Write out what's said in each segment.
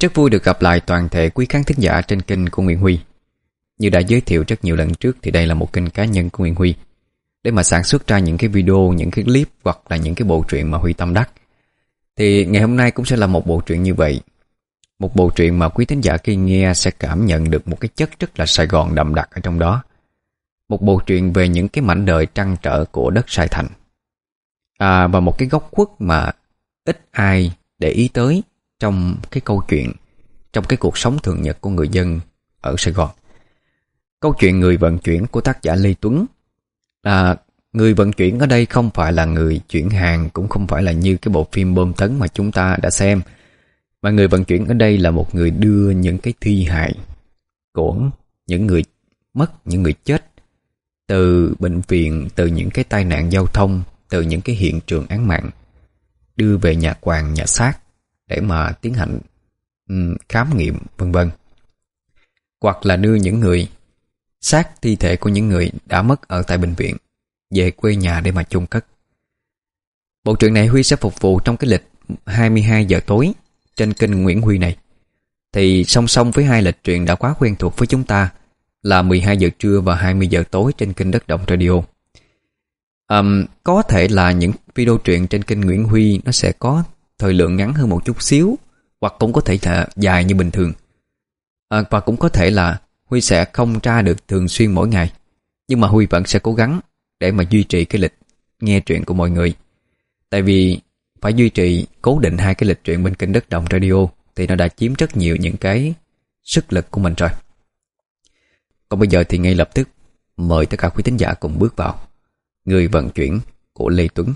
Rất vui được gặp lại toàn thể quý khán thính giả trên kênh của Nguyễn Huy. Như đã giới thiệu rất nhiều lần trước thì đây là một kênh cá nhân của Nguyễn Huy, để mà sản xuất ra những cái video, những cái clip hoặc là những cái bộ truyện mà Huy tâm đắc. Thì ngày hôm nay cũng sẽ là một bộ truyện như vậy. Một bộ truyện mà quý thính giả khi nghe sẽ cảm nhận được một cái chất rất là Sài Gòn đậm đặc ở trong đó. Một bộ truyện về những cái mảnh đời trăn trở của đất Sài Thành. Và một cái góc khuất mà ít ai để ý tới trong cái câu chuyện, trong cái cuộc sống thường nhật của người dân ở Sài Gòn. Câu chuyện Người vận chuyển của tác giả Lê Tuấn. Người vận chuyển ở đây không phải là người chuyển hàng, cũng không phải là như cái bộ phim bom tấn mà chúng ta đã xem, mà người vận chuyển ở đây là một người đưa những cái thi hài của những người mất, những người chết từ bệnh viện, từ những cái tai nạn giao thông, từ những cái hiện trường án mạng, đưa về nhà quàng, nhà xác để mà tiến hành khám nghiệm vân vân. Hoặc là đưa những người xác thi thể của những người đã mất ở tại bệnh viện về quê nhà để mà chôn cất. Bộ truyện này Huy sẽ phục vụ trong cái lịch 22 giờ tối trên kênh Nguyễn Huy này. Thì song song với hai lịch truyện đã quá quen thuộc với chúng ta là 12 giờ trưa và 20 giờ tối trên kênh Đất Động Radio. Có thể là những video truyện trên kênh Nguyễn Huy nó sẽ có thời lượng ngắn hơn một chút xíu, hoặc cũng có thể là dài như bình thường. Và cũng có thể là Huy sẽ không ra được thường xuyên mỗi ngày, nhưng mà Huy vẫn sẽ cố gắng để mà duy trì cái lịch nghe truyện của mọi người. Tại vì phải duy trì cố định hai cái lịch truyện bên kênh Đất Động Radio thì nó đã chiếm rất nhiều những cái sức lực của mình rồi. Còn bây giờ thì ngay lập tức mời tất cả quý thính giả cùng bước vào Người vận chuyển của Lê Tuấn.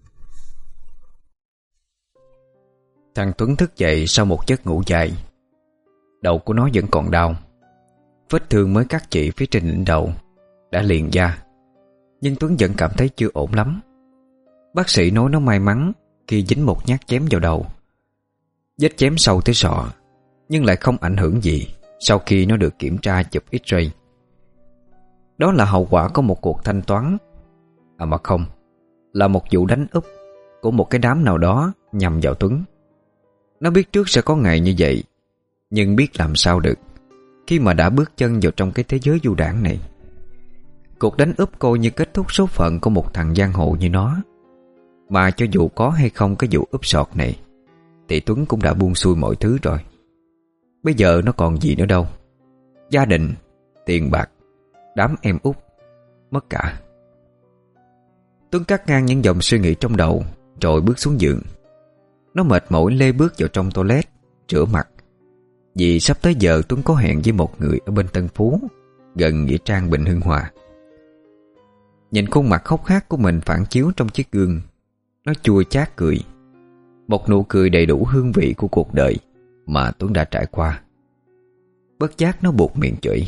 Thằng Tuấn thức dậy sau một giấc ngủ dài. Đầu của nó vẫn còn đau. Vết thương mới cắt chỉ phía trên đỉnh đầu đã liền da, nhưng Tuấn vẫn cảm thấy chưa ổn lắm. Bác sĩ nói nó may mắn khi dính một nhát chém vào đầu. Vết chém sâu tới sọ, nhưng lại không ảnh hưởng gì sau khi nó được kiểm tra chụp X-ray. Đó là hậu quả của một cuộc thanh toán, mà không, là một vụ đánh úp của một cái đám nào đó nhằm vào Tuấn. Nó biết trước sẽ có ngày như vậy, nhưng biết làm sao được khi mà đã bước chân vào trong cái thế giới du đãng này. Cuộc đánh úp coi như kết thúc số phận của một thằng giang hồ như nó. Mà cho dù có hay không cái vụ úp sọt này thì Tuấn cũng đã buông xuôi mọi thứ rồi. Bây giờ nó còn gì nữa đâu. Gia đình, tiền bạc, đám em út, mất cả. Tuấn cắt ngang những dòng suy nghĩ trong đầu rồi bước xuống giường. Nó mệt mỏi lê bước vào trong toilet rửa mặt, vì sắp tới giờ Tuấn có hẹn với một người ở bên Tân Phú, gần nghĩa trang Bình Hưng Hòa. Nhìn khuôn mặt hốc hác của mình phản chiếu trong chiếc gương, nó chua chát cười. Một nụ cười đầy đủ hương vị của cuộc đời mà Tuấn đã trải qua. Bất giác nó buột miệng chửi.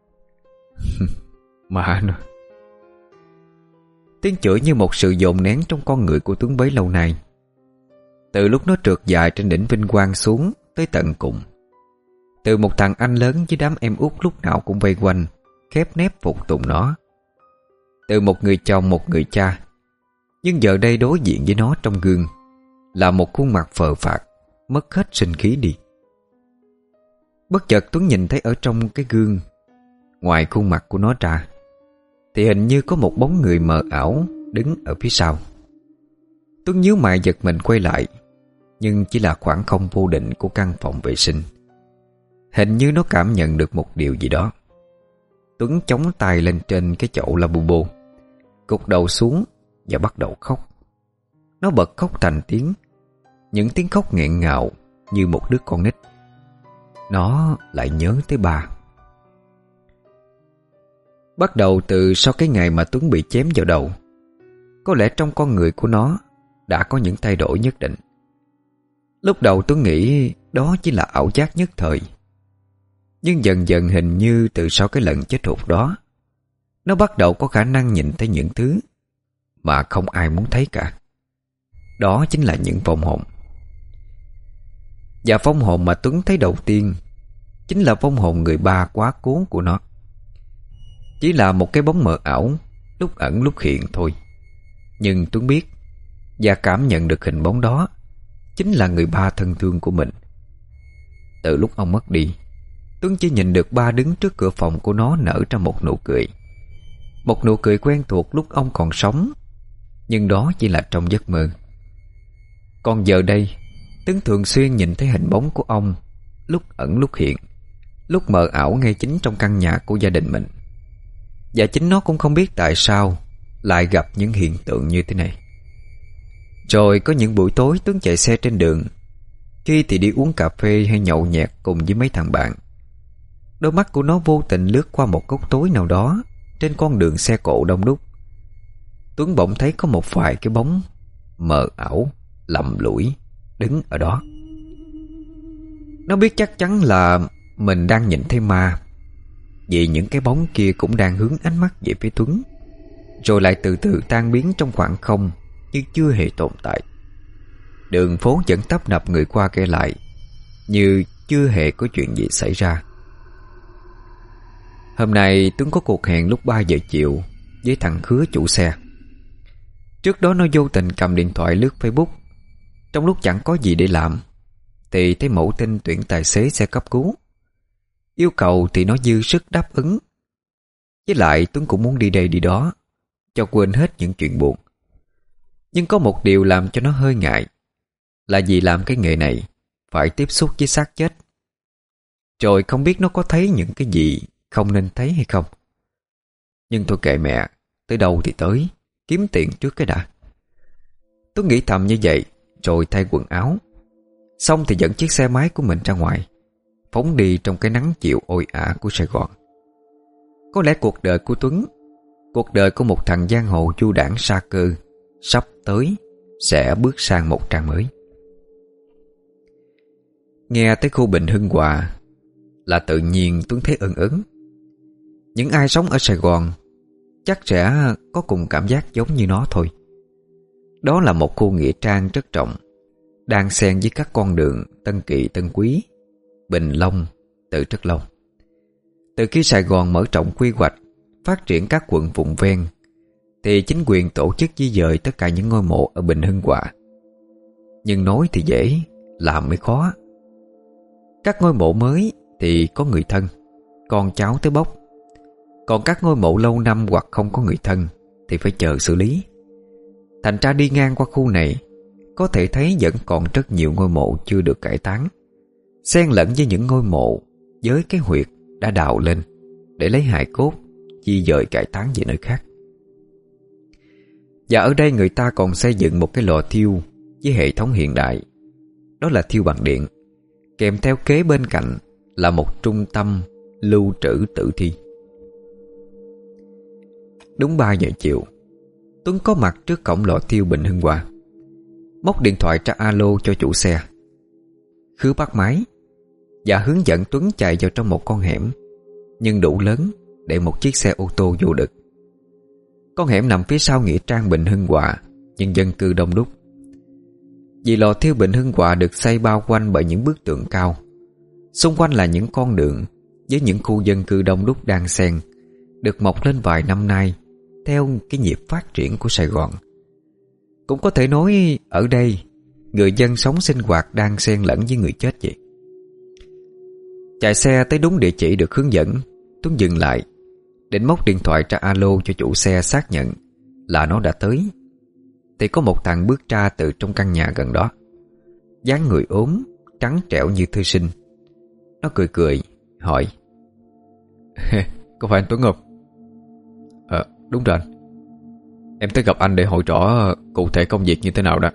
Mà nó. Tiếng chửi như một sự dồn nén trong con người của Tuấn bấy lâu nay. Từ lúc nó trượt dài trên đỉnh vinh quang xuống tới tận cùng. Từ một thằng anh lớn với đám em út lúc nào cũng vây quanh, khép nép phục tùng nó. Từ một người chồng, một người cha. Nhưng giờ đây đối diện với nó trong gương là một khuôn mặt phờ phạc, mất hết sinh khí đi. Bất chợt Tuấn nhìn thấy ở trong cái gương, ngoài khuôn mặt của nó ra, thì hình như có một bóng người mờ ảo đứng ở phía sau. Tuấn nhíu mày giật mình quay lại, nhưng chỉ là khoảng không vô định của căn phòng vệ sinh. Hình như nó cảm nhận được một điều gì đó. Tuấn chống tay lên trên cái chậu lavabo, gục đầu xuống và bắt đầu khóc. Nó bật khóc thành tiếng, những tiếng khóc nghẹn ngào như một đứa con nít. Nó lại nhớ tới ba. Bắt đầu từ sau cái ngày mà Tuấn bị chém vào đầu, có lẽ trong con người của nó đã có những thay đổi nhất định. Lúc đầu Tuấn nghĩ đó chỉ là ảo giác nhất thời, nhưng dần dần hình như từ sau cái lần chết hụt đó, nó bắt đầu có khả năng nhìn thấy những thứ mà không ai muốn thấy cả. Đó chính là những vong hồn. Và vong hồn mà Tuấn thấy đầu tiên chính là vong hồn người ba quá cố của nó. Chỉ là một cái bóng mờ ảo, lúc ẩn lúc hiện thôi. Nhưng Tuấn biết và cảm nhận được hình bóng đó chính là người ba thân thương của mình. Từ lúc ông mất đi, Tuấn chỉ nhìn được ba đứng trước cửa phòng của nó nở ra một nụ cười. Một nụ cười quen thuộc lúc ông còn sống, nhưng đó chỉ là trong giấc mơ. Còn giờ đây, Tuấn thường xuyên nhìn thấy hình bóng của ông, lúc ẩn lúc hiện, lúc mờ ảo ngay chính trong căn nhà của gia đình mình. Và chính nó cũng không biết tại sao lại gặp những hiện tượng như thế này. Rồi có những buổi tối Tuấn chạy xe trên đường, khi thì đi uống cà phê hay nhậu nhẹt cùng với mấy thằng bạn. Đôi mắt của nó vô tình lướt qua một góc tối nào đó trên con đường xe cộ đông đúc. Tuấn bỗng thấy có một vài cái bóng mờ ảo, lầm lũi đứng ở đó. Nó biết chắc chắn là mình đang nhìn thấy ma, vì những cái bóng kia cũng đang hướng ánh mắt về phía Tuấn, rồi lại từ từ tan biến trong khoảng không như chưa hề tồn tại. Đường phố vẫn tấp nập người qua kẻ lại, như chưa hề có chuyện gì xảy ra. Hôm nay Tuấn có cuộc hẹn lúc 3 giờ chiều với thằng Khứa chủ xe. Trước đó nó vô tình cầm điện thoại lướt Facebook. Trong lúc chẳng có gì để làm thì thấy mẫu tin tuyển tài xế xe cấp cứu. Yêu cầu thì nó dư sức đáp ứng. Với lại Tuấn cũng muốn đi đây đi đó, cho quên hết những chuyện buồn. Nhưng có một điều làm cho nó hơi ngại, là vì làm cái nghề này phải tiếp xúc với xác chết. Rồi không biết nó có thấy những cái gì không nên thấy hay không. Nhưng thôi kệ mẹ, tới đâu thì tới, kiếm tiền trước cái đã. Tôi nghĩ thầm như vậy, rồi thay quần áo. Xong thì dẫn chiếc xe máy của mình ra ngoài, phóng đi trong cái nắng chiều oi ả của Sài Gòn. Có lẽ cuộc đời của Tuấn, cuộc đời của một thằng giang hồ du đãng sa cơ, sắp tới sẽ bước sang một trang mới. Nghe tới khu Bình Hưng Hòa là tự nhiên Tuấn thấy ưng ấn. Những ai sống ở Sài Gòn chắc sẽ có cùng cảm giác giống như nó thôi. Đó là một khu nghĩa trang rất rộng, đang xen với các con đường Tân Kỳ, Tân Quý, Bình Long từ rất lâu. Từ khi Sài Gòn mở rộng quy hoạch, phát triển các quận vùng ven, thì chính quyền tổ chức di dời tất cả những ngôi mộ ở Bình Hưng Hòa. Nhưng nói thì dễ, làm mới khó. Các ngôi mộ mới thì có người thân, con cháu tới bốc. Còn các ngôi mộ lâu năm hoặc không có người thân thì phải chờ xử lý. Thành ra đi ngang qua khu này, có thể thấy vẫn còn rất nhiều ngôi mộ chưa được cải táng, xen lẫn với những ngôi mộ với cái huyệt đã đào lên để lấy hài cốt di dời cải táng về nơi khác. Và ở đây người ta còn xây dựng một cái lò thiêu với hệ thống hiện đại. Đó là thiêu bằng điện, kèm theo kế bên cạnh là một trung tâm lưu trữ tử thi. Đúng 3 giờ chiều, Tuấn có mặt trước cổng lò thiêu Bình Hưng Hòa, móc điện thoại ra alo cho chủ xe. Khứa bắt máy và hướng dẫn Tuấn chạy vào trong một con hẻm, nhưng đủ lớn để một chiếc xe ô tô vô được. Con hẻm nằm phía sau nghĩa trang Bình Hưng Hòa, nhưng dân cư đông đúc. Vì lò thiêu Bình Hưng Hòa được xây bao quanh bởi những bức tường cao, xung quanh là những con đường với những khu dân cư đông đúc đang xen, được mọc lên vài năm nay theo cái nhịp phát triển của Sài Gòn. Cũng có thể nói ở đây người dân sống sinh hoạt đang xen lẫn với người chết vậy. Chạy xe tới đúng địa chỉ được hướng dẫn, Tuấn dừng lại, định móc điện thoại ra alo cho chủ xe xác nhận là nó đã tới. Thì có một thằng bước ra từ trong căn nhà gần đó, dáng người ốm, trắng trẻo như thư sinh. Nó cười cười, hỏi: Có phải anh Tuấn không? Đúng rồi anh. Em tới gặp anh để hỏi rõ cụ thể công việc như thế nào đó.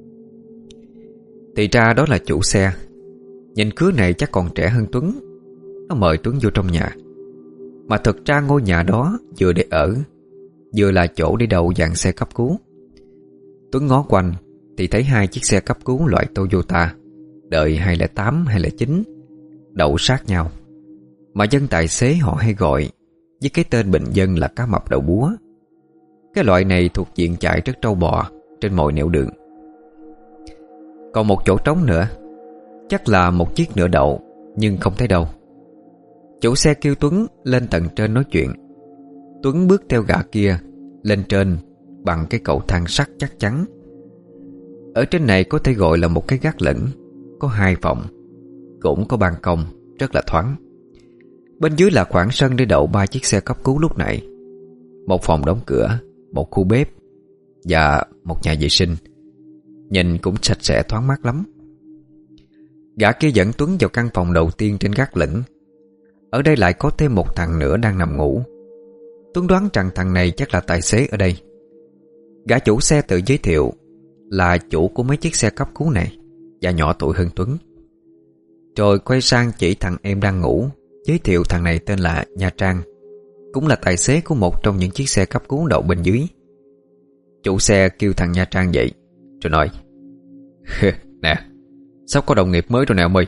Thì ra đó là chủ xe. Nhìn Khứa này chắc còn trẻ hơn Tuấn. Nó mời Tuấn vô trong nhà. Mà thực ra ngôi nhà đó vừa để ở, vừa là chỗ để đậu dàn xe cấp cứu. Tuấn ngó quanh thì thấy 2 chiếc xe cấp cứu loại Toyota đời 208, 209 đậu sát nhau, mà dân tài xế họ hay gọi với cái tên bình dân là cá mập đầu búa. Cái loại này thuộc diện chạy rất trâu bò trên mọi nẻo đường. Còn một chỗ trống nữa, chắc là một chiếc nữa đậu, nhưng không thấy đâu. Chủ xe kêu Tuấn lên tầng trên nói chuyện. Tuấn bước theo gã kia lên trên bằng cái cầu thang sắt chắc chắn. Ở trên này có thể gọi là một cái gác lửng, có 2 phòng. cũng có ban công rất là thoáng. Bên dưới là khoảng sân để đậu 3 chiếc xe cấp cứu lúc nãy, một phòng đóng cửa, một khu bếp và một nhà vệ sinh. Nhìn cũng sạch sẽ thoáng mát lắm. Gã kia dẫn Tuấn vào căn phòng đầu tiên trên gác lửng. Ở đây lại có thêm một thằng nữa đang nằm ngủ. Tuấn đoán rằng thằng này chắc là tài xế ở đây. Gã chủ xe tự giới thiệu là chủ của mấy chiếc xe cấp cứu này và nhỏ tuổi hơn Tuấn. Rồi quay sang chỉ thằng em đang ngủ, giới thiệu thằng này tên là Nha Trang, cũng là tài xế của một trong những chiếc xe cấp cứu đậu bên dưới. Chủ xe kêu thằng Nha Trang dậy rồi nói: "Nè, sắp có đồng nghiệp mới rồi nè ông ơi."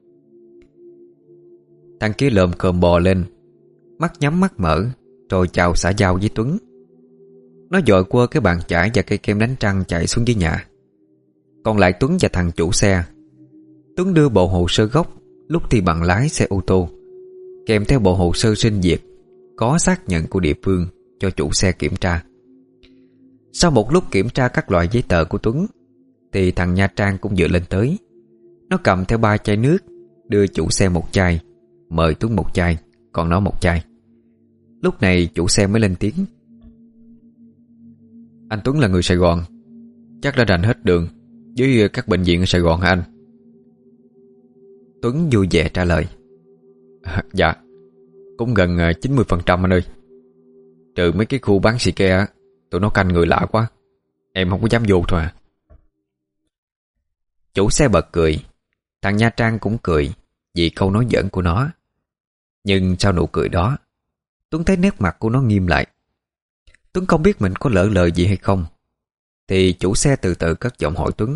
Thằng kia lồm cồm bò lên, mắt nhắm mắt mở, rồi chào xã giao với Tuấn. Nó dội qua cái bàn chải và cây kem đánh răng chạy xuống dưới nhà. Còn lại Tuấn và thằng chủ xe. Tuấn đưa bộ hồ sơ gốc lúc thi bằng lái xe ô tô, kèm theo bộ hồ sơ sinh việc có xác nhận của địa phương cho chủ xe kiểm tra. Sau một lúc kiểm tra các loại giấy tờ của Tuấn thì thằng Nha Trang cũng vừa lên tới. Nó cầm theo 3 chai nước, đưa chủ xe một chai, mời Tuấn một chai, còn nó một chai. Lúc này chủ xe mới lên tiếng: "Anh Tuấn là người Sài Gòn, chắc đã rành hết đường với các bệnh viện ở Sài Gòn hả anh?" Tuấn vui vẻ trả lời: "Dạ, cũng gần 90% anh ơi. Trừ mấy cái khu bán xì ke, tụi nó canh người lạ quá, em không có dám vô thôi à." Chủ xe bật cười. Thằng Nha Trang cũng cười vì câu nói giỡn của nó. Nhưng sau nụ cười đó, Tuấn thấy nét mặt của nó nghiêm lại. Tuấn không biết mình có lỡ lời gì hay không, thì chủ xe từ từ cất giọng hỏi Tuấn: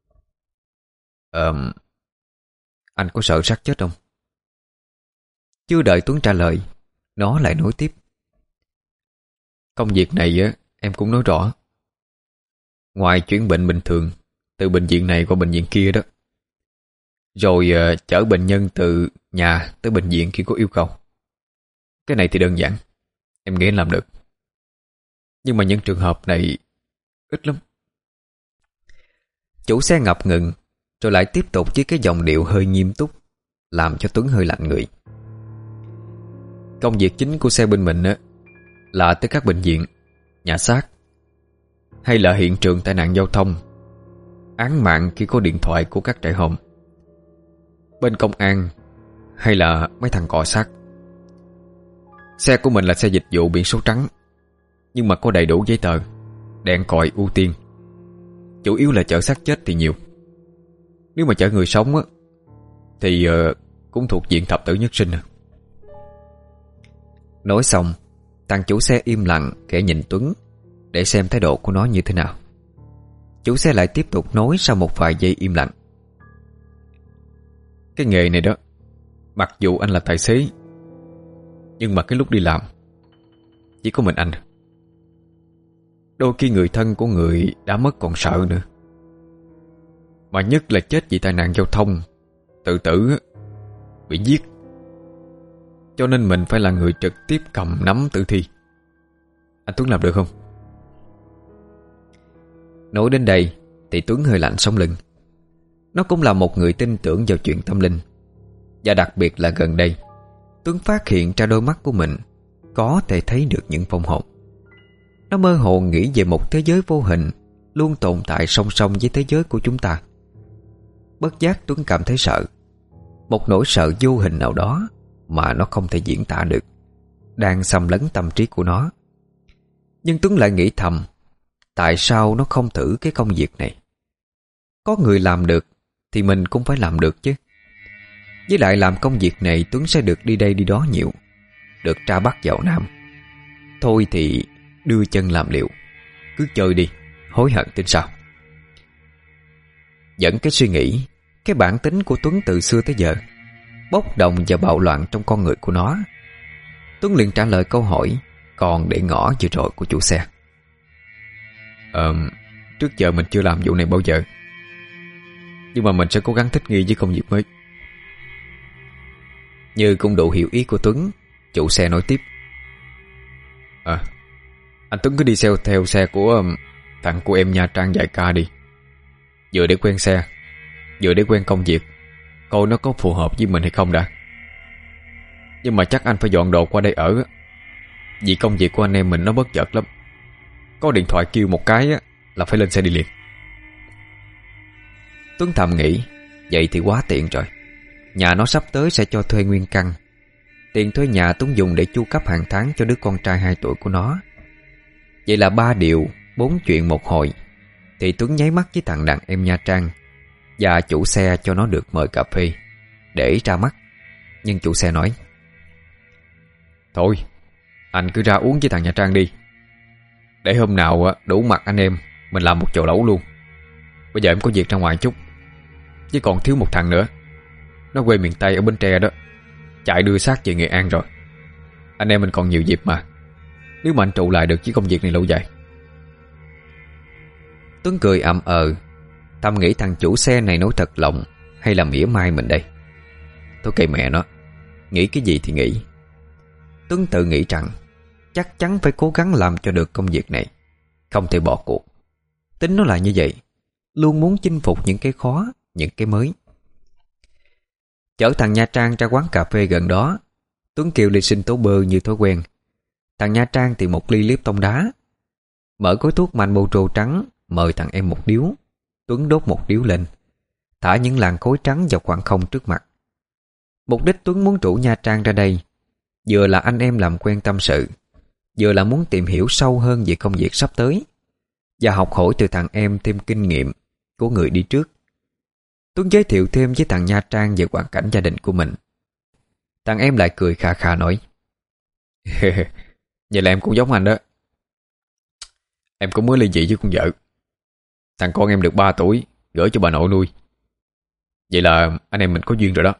"Anh có sợ xác chết không?" Chưa đợi Tuấn trả lời, nó lại nói tiếp: "Công việc này á, em cũng nói rõ. Ngoài chuyển bệnh bình thường từ bệnh viện này qua bệnh viện kia đó, rồi chở bệnh nhân từ nhà tới bệnh viện khi có yêu cầu. Cái này thì đơn giản, em nghĩ em làm được. Nhưng mà những trường hợp này ít lắm." Chủ xe ngập ngừng, rồi lại tiếp tục với cái giọng điệu hơi nghiêm túc, làm cho Tuấn hơi lạnh người. "Công việc chính của xe bên mình á là tới các bệnh viện, nhà xác, hay là hiện trường tai nạn giao thông, án mạng khi có điện thoại của các trại hòm, bên công an, hay là mấy thằng cò xác. Xe của mình là xe dịch vụ biển số trắng, nhưng mà có đầy đủ giấy tờ, đèn còi ưu tiên. Chủ yếu là chở xác chết thì nhiều. Nếu mà chở người sống á thì cũng thuộc diện thập tử nhất sinh." Nói xong, thằng chủ xe im lặng khẽ nhìn Tuấn để xem thái độ của nó như thế nào. Chủ xe lại tiếp tục nói sau một vài giây im lặng: "Cái nghề này đó, mặc dù anh là tài xế, nhưng mà cái lúc đi làm chỉ có mình anh. Đôi khi người thân của người đã mất còn sợ nữa. Mà nhất là chết vì tai nạn giao thông, tự tử, bị giết. Cho nên mình phải là người trực tiếp cầm nắm tử thi. Anh Tuấn làm được không?" Nói đến đây thì Tuấn hơi lạnh sống lưng. Nó cũng là một người tin tưởng vào chuyện tâm linh. Và đặc biệt là gần đây, Tuấn phát hiện ra đôi mắt của mình có thể thấy được những phong hồn. Nó mơ hồ nghĩ về một thế giới vô hình luôn tồn tại song song với thế giới của chúng ta. Bất giác Tuấn cảm thấy sợ. Một nỗi sợ vô hình nào đó mà nó không thể diễn tả được đang xâm lấn tâm trí của nó. Nhưng Tuấn lại nghĩ thầm, tại sao nó không thử cái công việc này? Có người làm được thì mình cũng phải làm được chứ. Với lại làm công việc này Tuấn sẽ được đi đây đi đó nhiều, được tra bắt vào Nam. Thôi thì đưa chân làm liệu, cứ chơi đi, hối hận tính sao. Dẫn cái suy nghĩ, cái bản tính của Tuấn từ xưa tới giờ bốc đồng và bạo loạn trong con người của nó. Tuấn liền trả lời câu hỏi còn để ngỏ vừa rồi của chủ xe: Trước giờ mình chưa làm vụ này bao giờ, nhưng mà mình sẽ cố gắng thích nghi với công việc mới." Như cũng đủ hiểu ý của Tuấn, chủ xe nói tiếp: Anh Tuấn cứ đi theo xe của thằng của em Nha Trang vài ca đi. Vừa để quen xe, vừa để quen công việc, coi nó có phù hợp với mình hay không đã. Nhưng mà chắc anh phải dọn đồ qua đây ở á, vì công việc của anh em mình nó bất chợt lắm. Có điện thoại kêu một cái á, là phải lên xe đi liền. Tuấn thầm nghĩ, vậy thì quá tiện rồi. Nhà nó sắp tới sẽ cho thuê nguyên căn. Tiền thuê nhà Tuấn dùng để chu cấp hàng tháng cho đứa con trai 2 tuổi của nó. Vậy là 3 điều 4 chuyện một hồi. Thì Tuấn nháy mắt với thằng đàn em Nha Trang và chủ xe cho nó được mời cà phê để ra mắt. Nhưng chủ xe nói: Thôi, anh cứ ra uống với thằng Nha Trang đi, để hôm nào đủ mặt anh em mình làm một chầu lẩu luôn. Bây giờ em có việc ra ngoài chút, chứ còn thiếu một thằng nữa. Nó quê miền Tây ở Bến Tre đó, chạy đưa xác về Nghệ An rồi. Anh em mình còn nhiều dịp mà, nếu mà anh trụ lại được với công việc này lâu dài. Tuấn cười ậm thầm nghĩ thằng chủ xe này nói thật lòng hay là mỉa mai mình đây. Thôi kệ mẹ nó, nghĩ cái gì thì nghĩ. Tuấn tự nghĩ rằng chắc chắn phải cố gắng làm cho được công việc này, không thể bỏ cuộc. Tính nó là như vậy, luôn muốn chinh phục những cái khó, những cái mới. Chở thằng Nha Trang ra quán cà phê gần đó, Tuấn kêu ly sinh tố bơ như thói quen. Thằng Nha Trang thì một ly Lipton đá. Mở gói thuốc Marlboro trắng, mời thằng em một điếu. Tuấn đốt một điếu lên, thả những làn khói trắng vào khoảng không trước mặt. Mục đích Tuấn muốn rủ Nha Trang ra đây vừa là anh em làm quen tâm sự, vừa là muốn tìm hiểu sâu hơn về công việc sắp tới và học hỏi từ thằng em thêm kinh nghiệm của người đi trước. Tuấn giới thiệu thêm với thằng Nha Trang về hoàn cảnh gia đình của mình. Thằng em lại cười khà khà nói: Vậy là em cũng giống anh đó. Em cũng mới ly dị với con vợ. Thằng con em được 3 tuổi, gửi cho bà nội nuôi. Vậy là anh em mình có duyên rồi đó.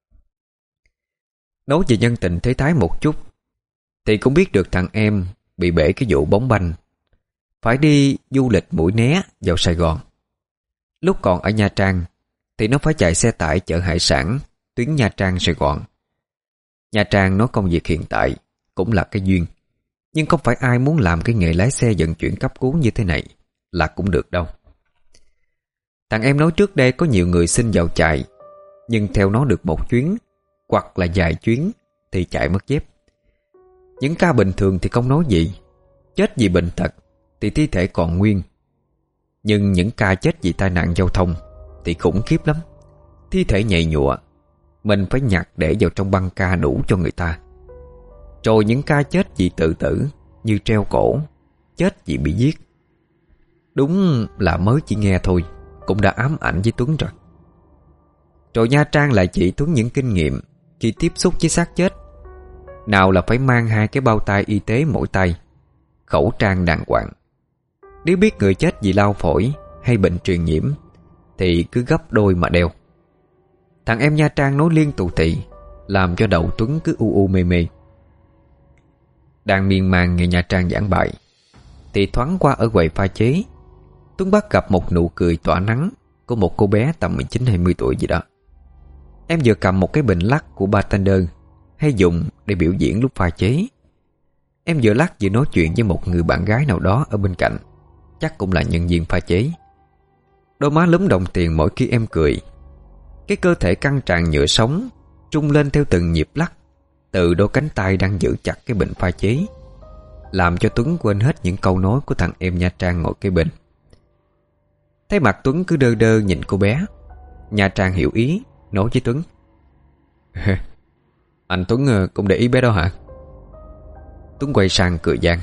Nói về nhân tình thế thái một chút thì cũng biết được thằng em bị bể cái vụ bóng banh, phải đi du lịch Mũi Né vào Sài Gòn. Lúc còn ở Nha Trang thì nó phải chạy xe tải chở hải sản tuyến Nha Trang Sài Gòn. Nha Trang nói công việc hiện tại cũng là cái duyên, nhưng không phải ai muốn làm cái nghề lái xe vận chuyển cấp cứu như thế này là cũng được đâu. Thằng em nói trước đây có nhiều người xin vào chạy, nhưng theo nó được một chuyến hoặc là vài chuyến thì chạy mất dép. Những ca bình thường thì không nói gì, chết vì bệnh tật thì thi thể còn nguyên. Nhưng những ca chết vì tai nạn giao thông thì khủng khiếp lắm. Thi thể nhầy nhụa, mình phải nhặt để vào trong băng ca đủ cho người ta. Rồi những ca chết vì tự tử, như treo cổ, chết vì bị giết. Đúng là mới chỉ nghe thôi cũng đã ám ảnh với Tuấn rồi. Rồi Nha Trang lại chỉ Tuấn những kinh nghiệm khi tiếp xúc với xác chết. Nào là phải mang 2 cái bao tay y tế mỗi tay, khẩu trang đàng hoàng. Nếu biết người chết vì lao phổi hay bệnh truyền nhiễm thì cứ gấp đôi mà đeo. Thằng em Nha Trang nói liên tù tị, làm cho đầu Tuấn cứ u u mê mê. Đang miên man nghe Nha Trang giảng bài thì thoáng qua ở quầy pha chế, Tuấn bắt gặp một nụ cười tỏa nắng của một cô bé tầm 19-20 tuổi gì đó. Em vừa cầm một cái bình lắc của bartender hay dùng để biểu diễn lúc pha chế. Em vừa lắc vừa nói chuyện với một người bạn gái nào đó ở bên cạnh, chắc cũng là nhân viên pha chế. Đôi má lúm đồng tiền mỗi khi em cười. Cái cơ thể căng tràn nhựa sống trung lên theo từng nhịp lắc từ đôi cánh tay đang giữ chặt cái bình pha chế, làm cho Tuấn quên hết những câu nói của thằng em Nha Trang ngồi kế bên. Thấy mặt Tuấn cứ đơ đơ nhìn cô bé, Nha Trang hiểu ý, nói với Tuấn: Anh Tuấn cũng để ý bé đó hả? Tuấn quay sang cười gian: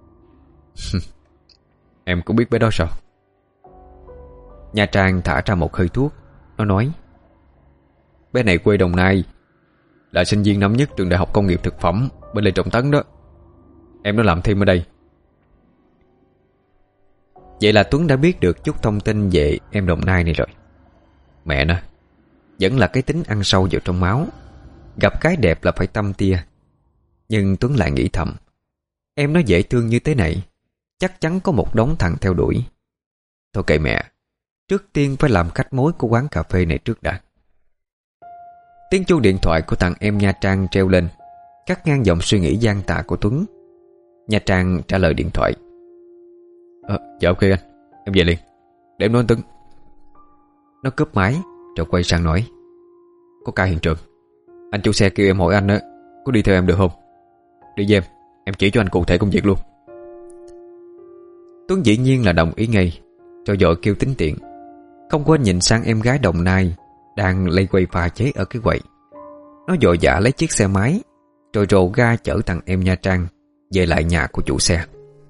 Em cũng biết bé đó sao? Nha Trang thả ra một hơi thuốc. Nó nói: Bé này quê Đồng Nai, là sinh viên năm nhất trường Đại học Công nghiệp Thực phẩm bên Lê Trọng Tấn đó. Em nó làm thêm ở đây. Vậy là Tuấn đã biết được chút thông tin về em Đồng Nai này rồi. Mẹ nó, vẫn là cái tính ăn sâu vào trong máu, gặp cái đẹp là phải tâm tia. Nhưng Tuấn lại nghĩ thầm, em nó dễ thương như thế này, chắc chắn có một đống thằng theo đuổi. Thôi kệ mẹ, trước tiên phải làm khách mối của quán cà phê này trước đã. Tiếng chuông điện thoại của thằng em Nha Trang treo lên, cắt ngang dòng suy nghĩ gian tạ của Tuấn. Nha Trang trả lời điện thoại: Dạ ok anh, em về liền, để em nói anh Tuấn. Nó cúp máy rồi quay sang nói: có ca hiện trường. Anh chủ xe kêu em hỏi anh á, có đi theo em được không? Đi với em chỉ cho anh cụ thể công việc luôn. Tuấn dĩ nhiên là đồng ý ngay, rồi dội kêu tính tiền. Không quên nhìn sang em gái Đồng Nai đang lây quay pha chế ở cái quầy. Nó vội vã lấy chiếc xe máy, rồi rồ ga chở thằng em Nha Trang về lại nhà của chủ xe.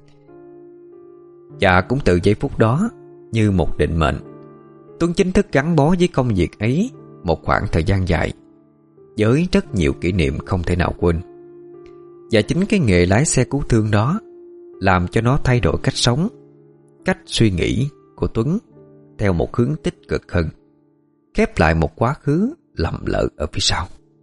Và cũng từ giây phút đó, như một định mệnh, Tuấn chính thức gắn bó với công việc ấy một khoảng thời gian dài, với rất nhiều kỷ niệm không thể nào quên. Và chính cái nghề lái xe cứu thương đó làm cho nó thay đổi cách sống, cách suy nghĩ của Tuấn theo một hướng tích cực hơn, khép lại một quá khứ lầm lỡ ở phía sau.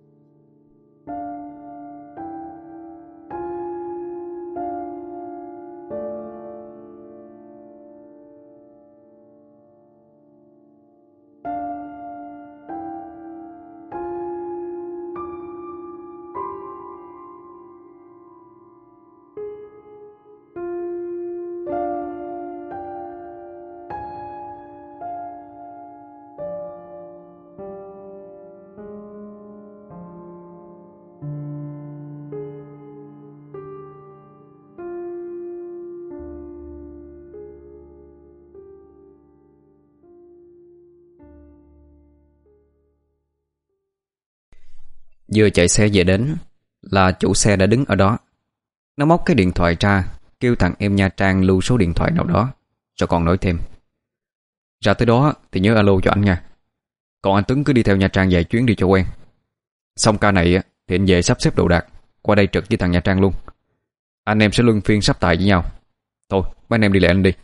Vừa chạy xe về đến là chủ xe đã đứng ở đó. Nó móc cái điện thoại ra, kêu thằng em Nha Trang lưu số điện thoại nào đó, rồi còn nói thêm: ra tới đó thì nhớ alo cho anh nha. Còn anh Tuấn cứ đi theo Nha Trang vài chuyến đi cho quen. Xong ca này thì anh về sắp xếp đồ đạc qua đây trực với thằng Nha Trang luôn. Anh em sẽ luân phiên sắp tài với nhau. Thôi mấy anh em đi lẹ anh đi.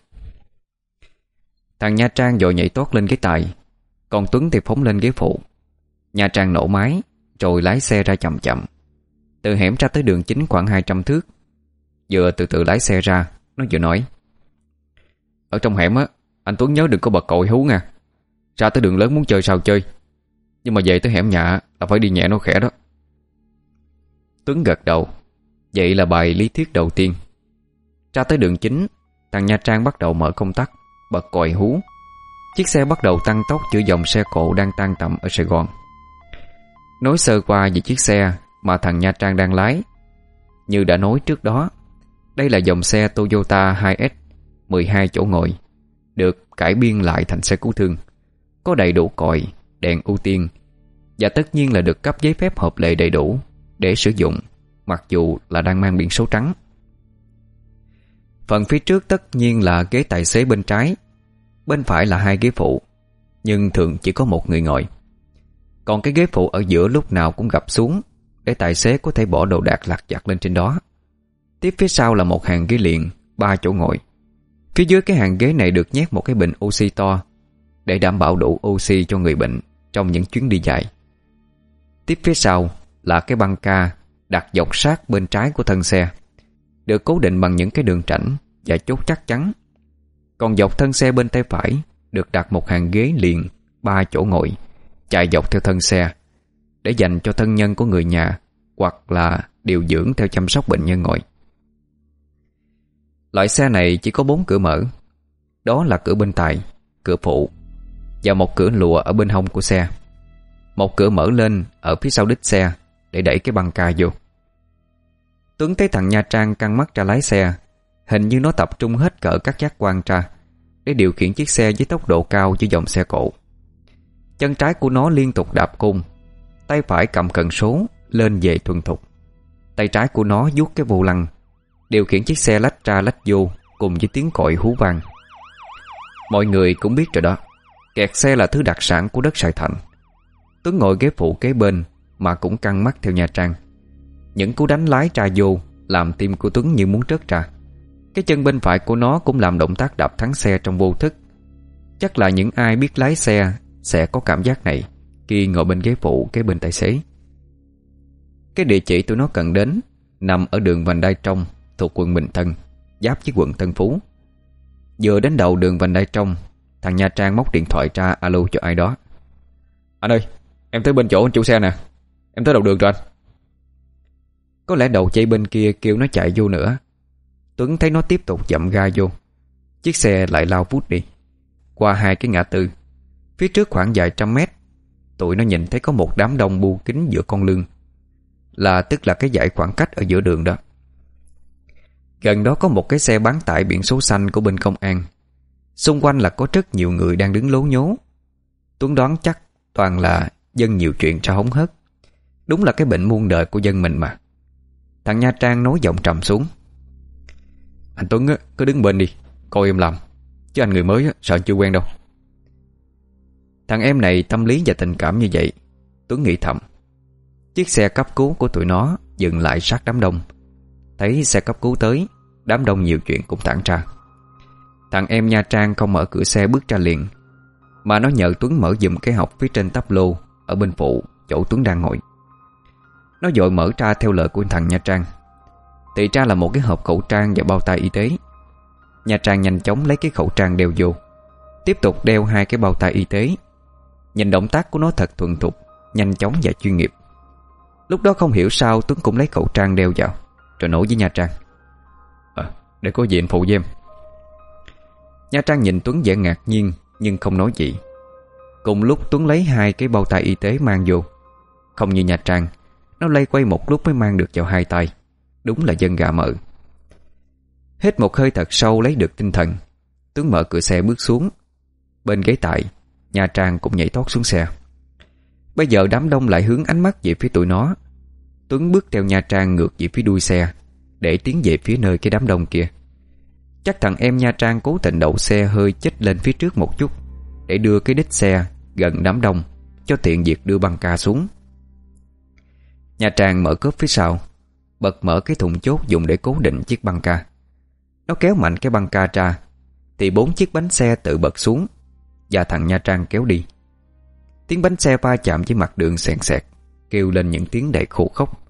Thằng Nha Trang vội nhảy tót lên ghế tài, còn Tuấn thì phóng lên ghế phụ. Nha Trang nổ máy rồi lái xe ra chậm chậm. Từ hẻm ra tới đường chính khoảng 200 thước. Vừa từ từ lái xe ra, nó vừa nói: ở trong hẻm á, anh Tuấn nhớ đừng có bật còi hú nha. Ra tới đường lớn muốn chơi sao chơi, nhưng mà về tới hẻm nhà là phải đi nhẹ nó khẽ đó. Tuấn gật đầu. Vậy là bài lý thuyết đầu tiên. Ra tới đường chính, thằng Nha Trang bắt đầu mở công tắc, bật còi hú. Chiếc xe bắt đầu tăng tốc giữa dòng xe cộ đang tan tầm ở Sài Gòn. Nói sơ qua về chiếc xe mà thằng Nha Trang đang lái. Như đã nói trước đó, đây là dòng xe Toyota Hiace 12 chỗ ngồi, được cải biên lại thành xe cứu thương, có đầy đủ còi, đèn ưu tiên, và tất nhiên là được cấp giấy phép hợp lệ đầy đủ để sử dụng, mặc dù là đang mang biển số trắng. Phần phía trước tất nhiên là ghế tài xế bên trái, bên phải là hai ghế phụ, nhưng thường chỉ có một người ngồi. Còn cái ghế phụ ở giữa lúc nào cũng gập xuống để tài xế có thể bỏ đồ đạc lặt vặt lên trên đó. Tiếp phía sau là một hàng ghế liền, 3 chỗ ngồi. Phía dưới cái hàng ghế này được nhét một cái bình oxy to để đảm bảo đủ oxy cho người bệnh trong những chuyến đi dài. Tiếp phía sau là cái băng ca đặt dọc sát bên trái của thân xe, được cố định bằng những cái đường rãnh và chốt chắc chắn. Còn dọc thân xe bên tay phải được đặt một hàng ghế liền, 3 chỗ ngồi chạy dọc theo thân xe để dành cho thân nhân của người nhà hoặc là điều dưỡng theo chăm sóc bệnh nhân ngồi. Loại xe này chỉ có 4 cửa mở. Đó là cửa bên tài, cửa phụ và một cửa lùa ở bên hông của xe. Một cửa mở lên ở phía sau đít xe để đẩy cái băng ca vô. Tuấn thấy thằng Nha Trang căng mắt ra lái xe. Hình như nó tập trung hết cỡ các giác quan ra để điều khiển chiếc xe với tốc độ cao với dòng xe cộ. Chân trái của nó liên tục đạp cung, tay phải cầm cần số lên về thuần thục. Tay trái của nó vuốt cái vô lăng, điều khiển chiếc xe lách ra lách vô cùng với tiếng còi hú vang. Mọi người cũng biết rồi đó, kẹt xe là thứ đặc sản của đất Sài Thành. Tuấn ngồi ghế phụ kế bên mà cũng căng mắt theo Nha Trang. Những cú đánh lái ra vô làm tim của Tuấn như muốn rớt ra. Cái chân bên phải của nó cũng làm động tác đạp thắng xe trong vô thức. Chắc là những ai biết lái xe sẽ có cảm giác này khi ngồi bên ghế phụ kế bên tài xế. Cái địa chỉ tụi nó cần đến nằm ở đường Vành Đai Trong, thuộc quận Bình Tân, giáp với quận Tân Phú. Vừa đến đầu đường Vành Đai Trong, thằng Nha Trang móc điện thoại ra alo cho ai đó: anh ơi, em tới bên chỗ anh chủ xe nè, em tới đầu đường rồi anh. Có lẽ đầu dây bên kia kêu nó chạy vô nữa. Tuấn thấy nó tiếp tục dậm ga vô. Chiếc xe lại lao vút đi qua hai cái ngã tư. Phía trước khoảng vài trăm mét, tụi nó nhìn thấy có một đám đông bu kín giữa con lương, tức là cái dải khoảng cách ở giữa đường đó. Gần đó có một cái xe bán tải biển số xanh của bên công an. Xung quanh là có rất nhiều người đang đứng lố nhố. Tuấn đoán chắc toàn là dân nhiều chuyện ra hóng hớt. Đúng là cái bệnh muôn đời của dân mình mà. Thằng Nha Trang nói giọng trầm xuống: "Anh Tuấn á, cứ đứng bên đi, coi em làm. Chứ anh người mới á, sợ chưa quen đâu." Thằng em này tâm lý và tình cảm như vậy, Tuấn nghĩ thầm. Chiếc xe cấp cứu của tụi nó dừng lại sát đám đông. Thấy xe cấp cứu tới, đám đông nhiều chuyện cũng tản ra. Thằng em Nha Trang không mở cửa xe bước ra liền, mà nó nhờ Tuấn mở giùm cái hộc phía trên táp lô ở bên phụ chỗ Tuấn đang ngồi. Nó vội mở ra theo lời của thằng Nha Trang. Thì ra là một cái hộp khẩu trang và bao tay y tế. Nha Trang nhanh chóng lấy cái khẩu trang đeo vô, tiếp tục đeo 2 cái bao tay y tế. Nhìn động tác của nó thật thuần thục, nhanh chóng và chuyên nghiệp. Lúc đó không hiểu sao Tuấn cũng lấy khẩu trang đeo vào, rồi nói với Nha Trang: "Để có gì anh phụ với em." Nha Trang nhìn Tuấn vẻ ngạc nhiên nhưng không nói gì. Cùng lúc Tuấn lấy 2 cái bao tay y tế mang vô. Không như Nha Trang, nó lay quay một lúc mới mang được vào 2 tay. Đúng là dân gà mợ. Hít một hơi thật sâu lấy được tinh thần, Tuấn mở cửa xe bước xuống. Bên ghế tại, Nha Trang cũng nhảy tót xuống xe. Bây giờ đám đông lại hướng ánh mắt về phía tụi nó. Tuấn bước theo Nha Trang ngược về phía đuôi xe, để tiến về phía nơi cái đám đông kia. Chắc thằng em Nha Trang cố tình đậu xe hơi chếch lên phía trước một chút, để đưa cái đít xe gần đám đông, cho tiện việc đưa băng ca xuống. Nha Trang mở cốp phía sau, bật mở cái thùng chốt dùng để cố định chiếc băng ca. Nó kéo mạnh cái băng ca ra, thì 4 chiếc bánh xe tự bật xuống, và thằng Nha Trang kéo đi. Tiếng bánh xe va chạm với mặt đường xèn xẹt, kêu lên những tiếng đầy khô khốc.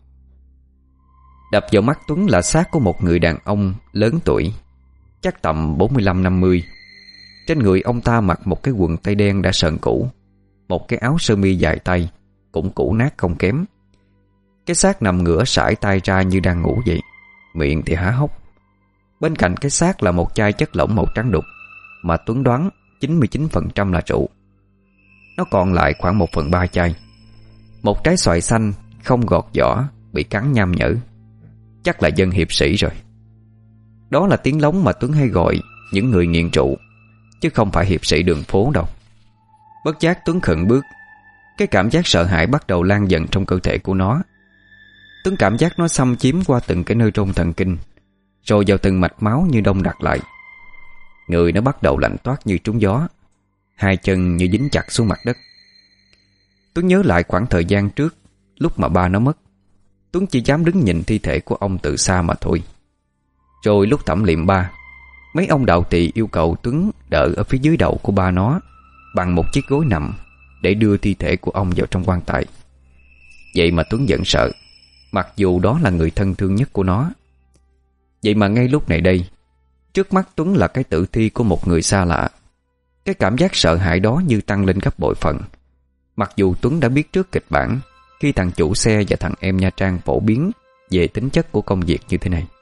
Đập vào mắt Tuấn là xác của một người đàn ông lớn tuổi, chắc tầm 45-50. Trên người ông ta mặc một cái quần tây đen đã sờn cũ, một cái áo sơ mi dài tay cũng cũ nát không kém. Cái xác nằm ngửa sải tay ra như đang ngủ vậy, miệng thì há hốc. Bên cạnh cái xác là một chai chất lỏng màu trắng đục, mà Tuấn đoán 99% là rượu. Nó còn lại khoảng 1/3 chai. Một trái xoài xanh không gọt vỏ bị cắn nham nhở. Chắc là dân hiệp sĩ rồi. Đó là tiếng lóng mà Tuấn hay gọi những người nghiện rượu, chứ không phải hiệp sĩ đường phố đâu. Bất giác Tuấn khựng bước. Cái cảm giác sợ hãi bắt đầu lan dần trong cơ thể của nó. Tuấn cảm giác nó xâm chiếm qua từng cái nơi trong thần kinh, rồi vào từng mạch máu như đông đặc lại. Người nó bắt đầu lạnh toát như trúng gió, 2 chân như dính chặt xuống mặt đất. Tuấn nhớ lại khoảng thời gian trước, lúc mà ba nó mất. Tuấn chỉ dám đứng nhìn thi thể của ông từ xa mà thôi. Rồi lúc tẩm liệm ba, mấy ông đạo tỳ yêu cầu Tuấn đỡ ở phía dưới đầu của ba nó bằng một chiếc gối nằm, để đưa thi thể của ông vào trong quan tài. Vậy mà Tuấn vẫn sợ, mặc dù đó là người thân thương nhất của nó. Vậy mà ngay lúc này đây, trước mắt Tuấn là cái tử thi của một người xa lạ. Cái cảm giác sợ hãi đó như tăng lên gấp bội phần. Mặc dù Tuấn đã biết trước kịch bản khi thằng chủ xe và thằng em Nha Trang phổ biến về tính chất của công việc như thế này.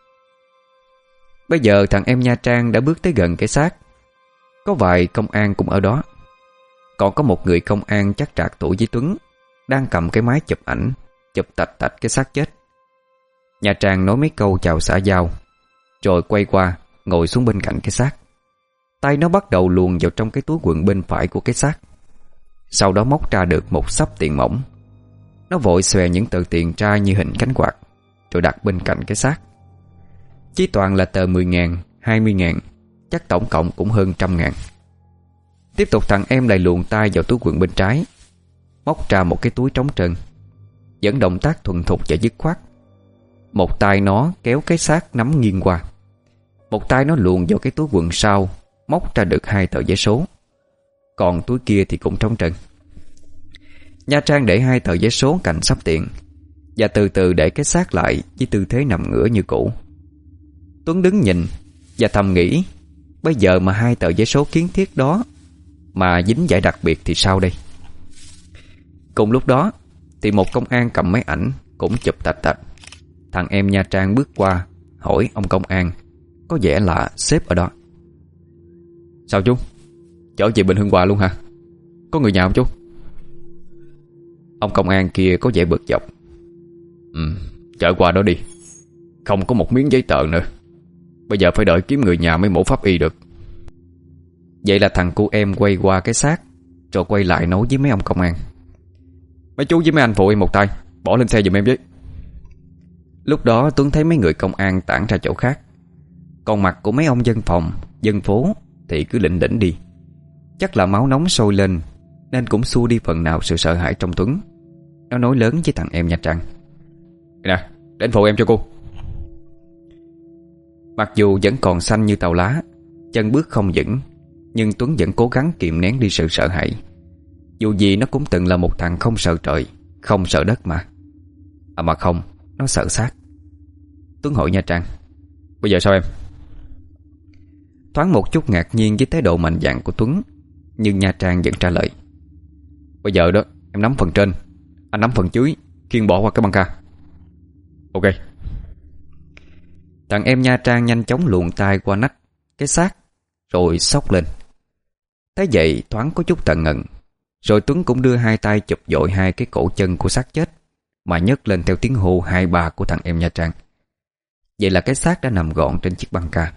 Bây giờ thằng em Nha Trang đã bước tới gần cái xác. Có vài công an cũng ở đó. Còn có một người công an chắc trạc tuổi với Tuấn, đang cầm cái máy chụp ảnh, chụp tạch tạch cái xác chết. Nha Trang nói mấy câu chào xã giao, rồi quay qua ngồi xuống bên cạnh cái xác. Tay nó bắt đầu luồn vào trong cái túi quần bên phải của cái xác. Sau đó móc ra được một xấp tiền mỏng. Nó vội xòe những tờ tiền ra như hình cánh quạt, rồi đặt bên cạnh cái xác. Chỉ toàn là tờ 10.000, 20.000, chắc tổng cộng cũng hơn 100.000. Tiếp tục thằng em lại luồn tay vào túi quần bên trái, móc ra một cái túi trống trơn, vẫn động tác thuần thục và dứt khoát. Một tay nó kéo cái xác nắm nghiêng qua, một tay nó luồn vào cái túi quần sau, móc ra được 2 tờ giấy số. Còn túi kia thì cũng trống trơn. Nha Trang để 2 tờ giấy số cạnh xấp tiền, và từ từ để cái xác lại với tư thế nằm ngửa như cũ. Tuấn đứng nhìn và thầm nghĩ, bây giờ mà 2 tờ giấy số kiến thiết đó mà dính giải đặc biệt thì sao đây? Cùng lúc đó thì một công an cầm máy ảnh cũng chụp tạch tạch. Thằng em Nha Trang bước qua hỏi ông công an, có vẻ là sếp ở đó. Sao chú? Trở về Bình Hưng Hòa luôn hả? Có người nhà không chú? Ông công an kia có vẻ bực dọc. Chở qua đó đi. Không có một miếng giấy tờ nữa. Bây giờ phải đợi kiếm người nhà mới mổ pháp y được. Vậy là thằng cu em quay qua cái xác, rồi quay lại nói với mấy ông công an: mấy chú với mấy anh phụ em một tay, bỏ lên xe giùm em với. Lúc đó Tuấn thấy mấy người công an tản ra chỗ khác, còn mặt của mấy ông dân phòng, dân phố thì cứ lỉnh đỉnh đi. Chắc là máu nóng sôi lên nên cũng xua đi phần nào sự sợ hãi trong Tuấn. Nó nói lớn với thằng em Nha Trang: nè, để anh phụ em cho cô. Mặc dù vẫn còn xanh như tàu lá, chân bước không vững, nhưng Tuấn vẫn cố gắng kìm nén đi sự sợ hãi. Dù gì nó cũng từng là một thằng không sợ trời, không sợ đất mà. Mà không, nó sợ xác. Tuấn hỏi Nha Trang: bây giờ sao em? Thoáng một chút ngạc nhiên với thái độ mạnh dạn của Tuấn, nhưng Nha Trang vẫn trả lời: bây giờ đó, em nắm phần trên, anh nắm phần dưới, khiêng bỏ qua cái băng ca. Ok. Thằng em Nha Trang nhanh chóng luồn tay qua nách cái xác, rồi xốc lên. Thấy vậy thoáng có chút tận ngần, rồi Tuấn cũng đưa hai tay chụp vội hai cái cổ chân của xác chết, mà nhấc lên theo tiếng hô hai ba của thằng em Nha Trang. Vậy là cái xác đã nằm gọn trên chiếc băng ca.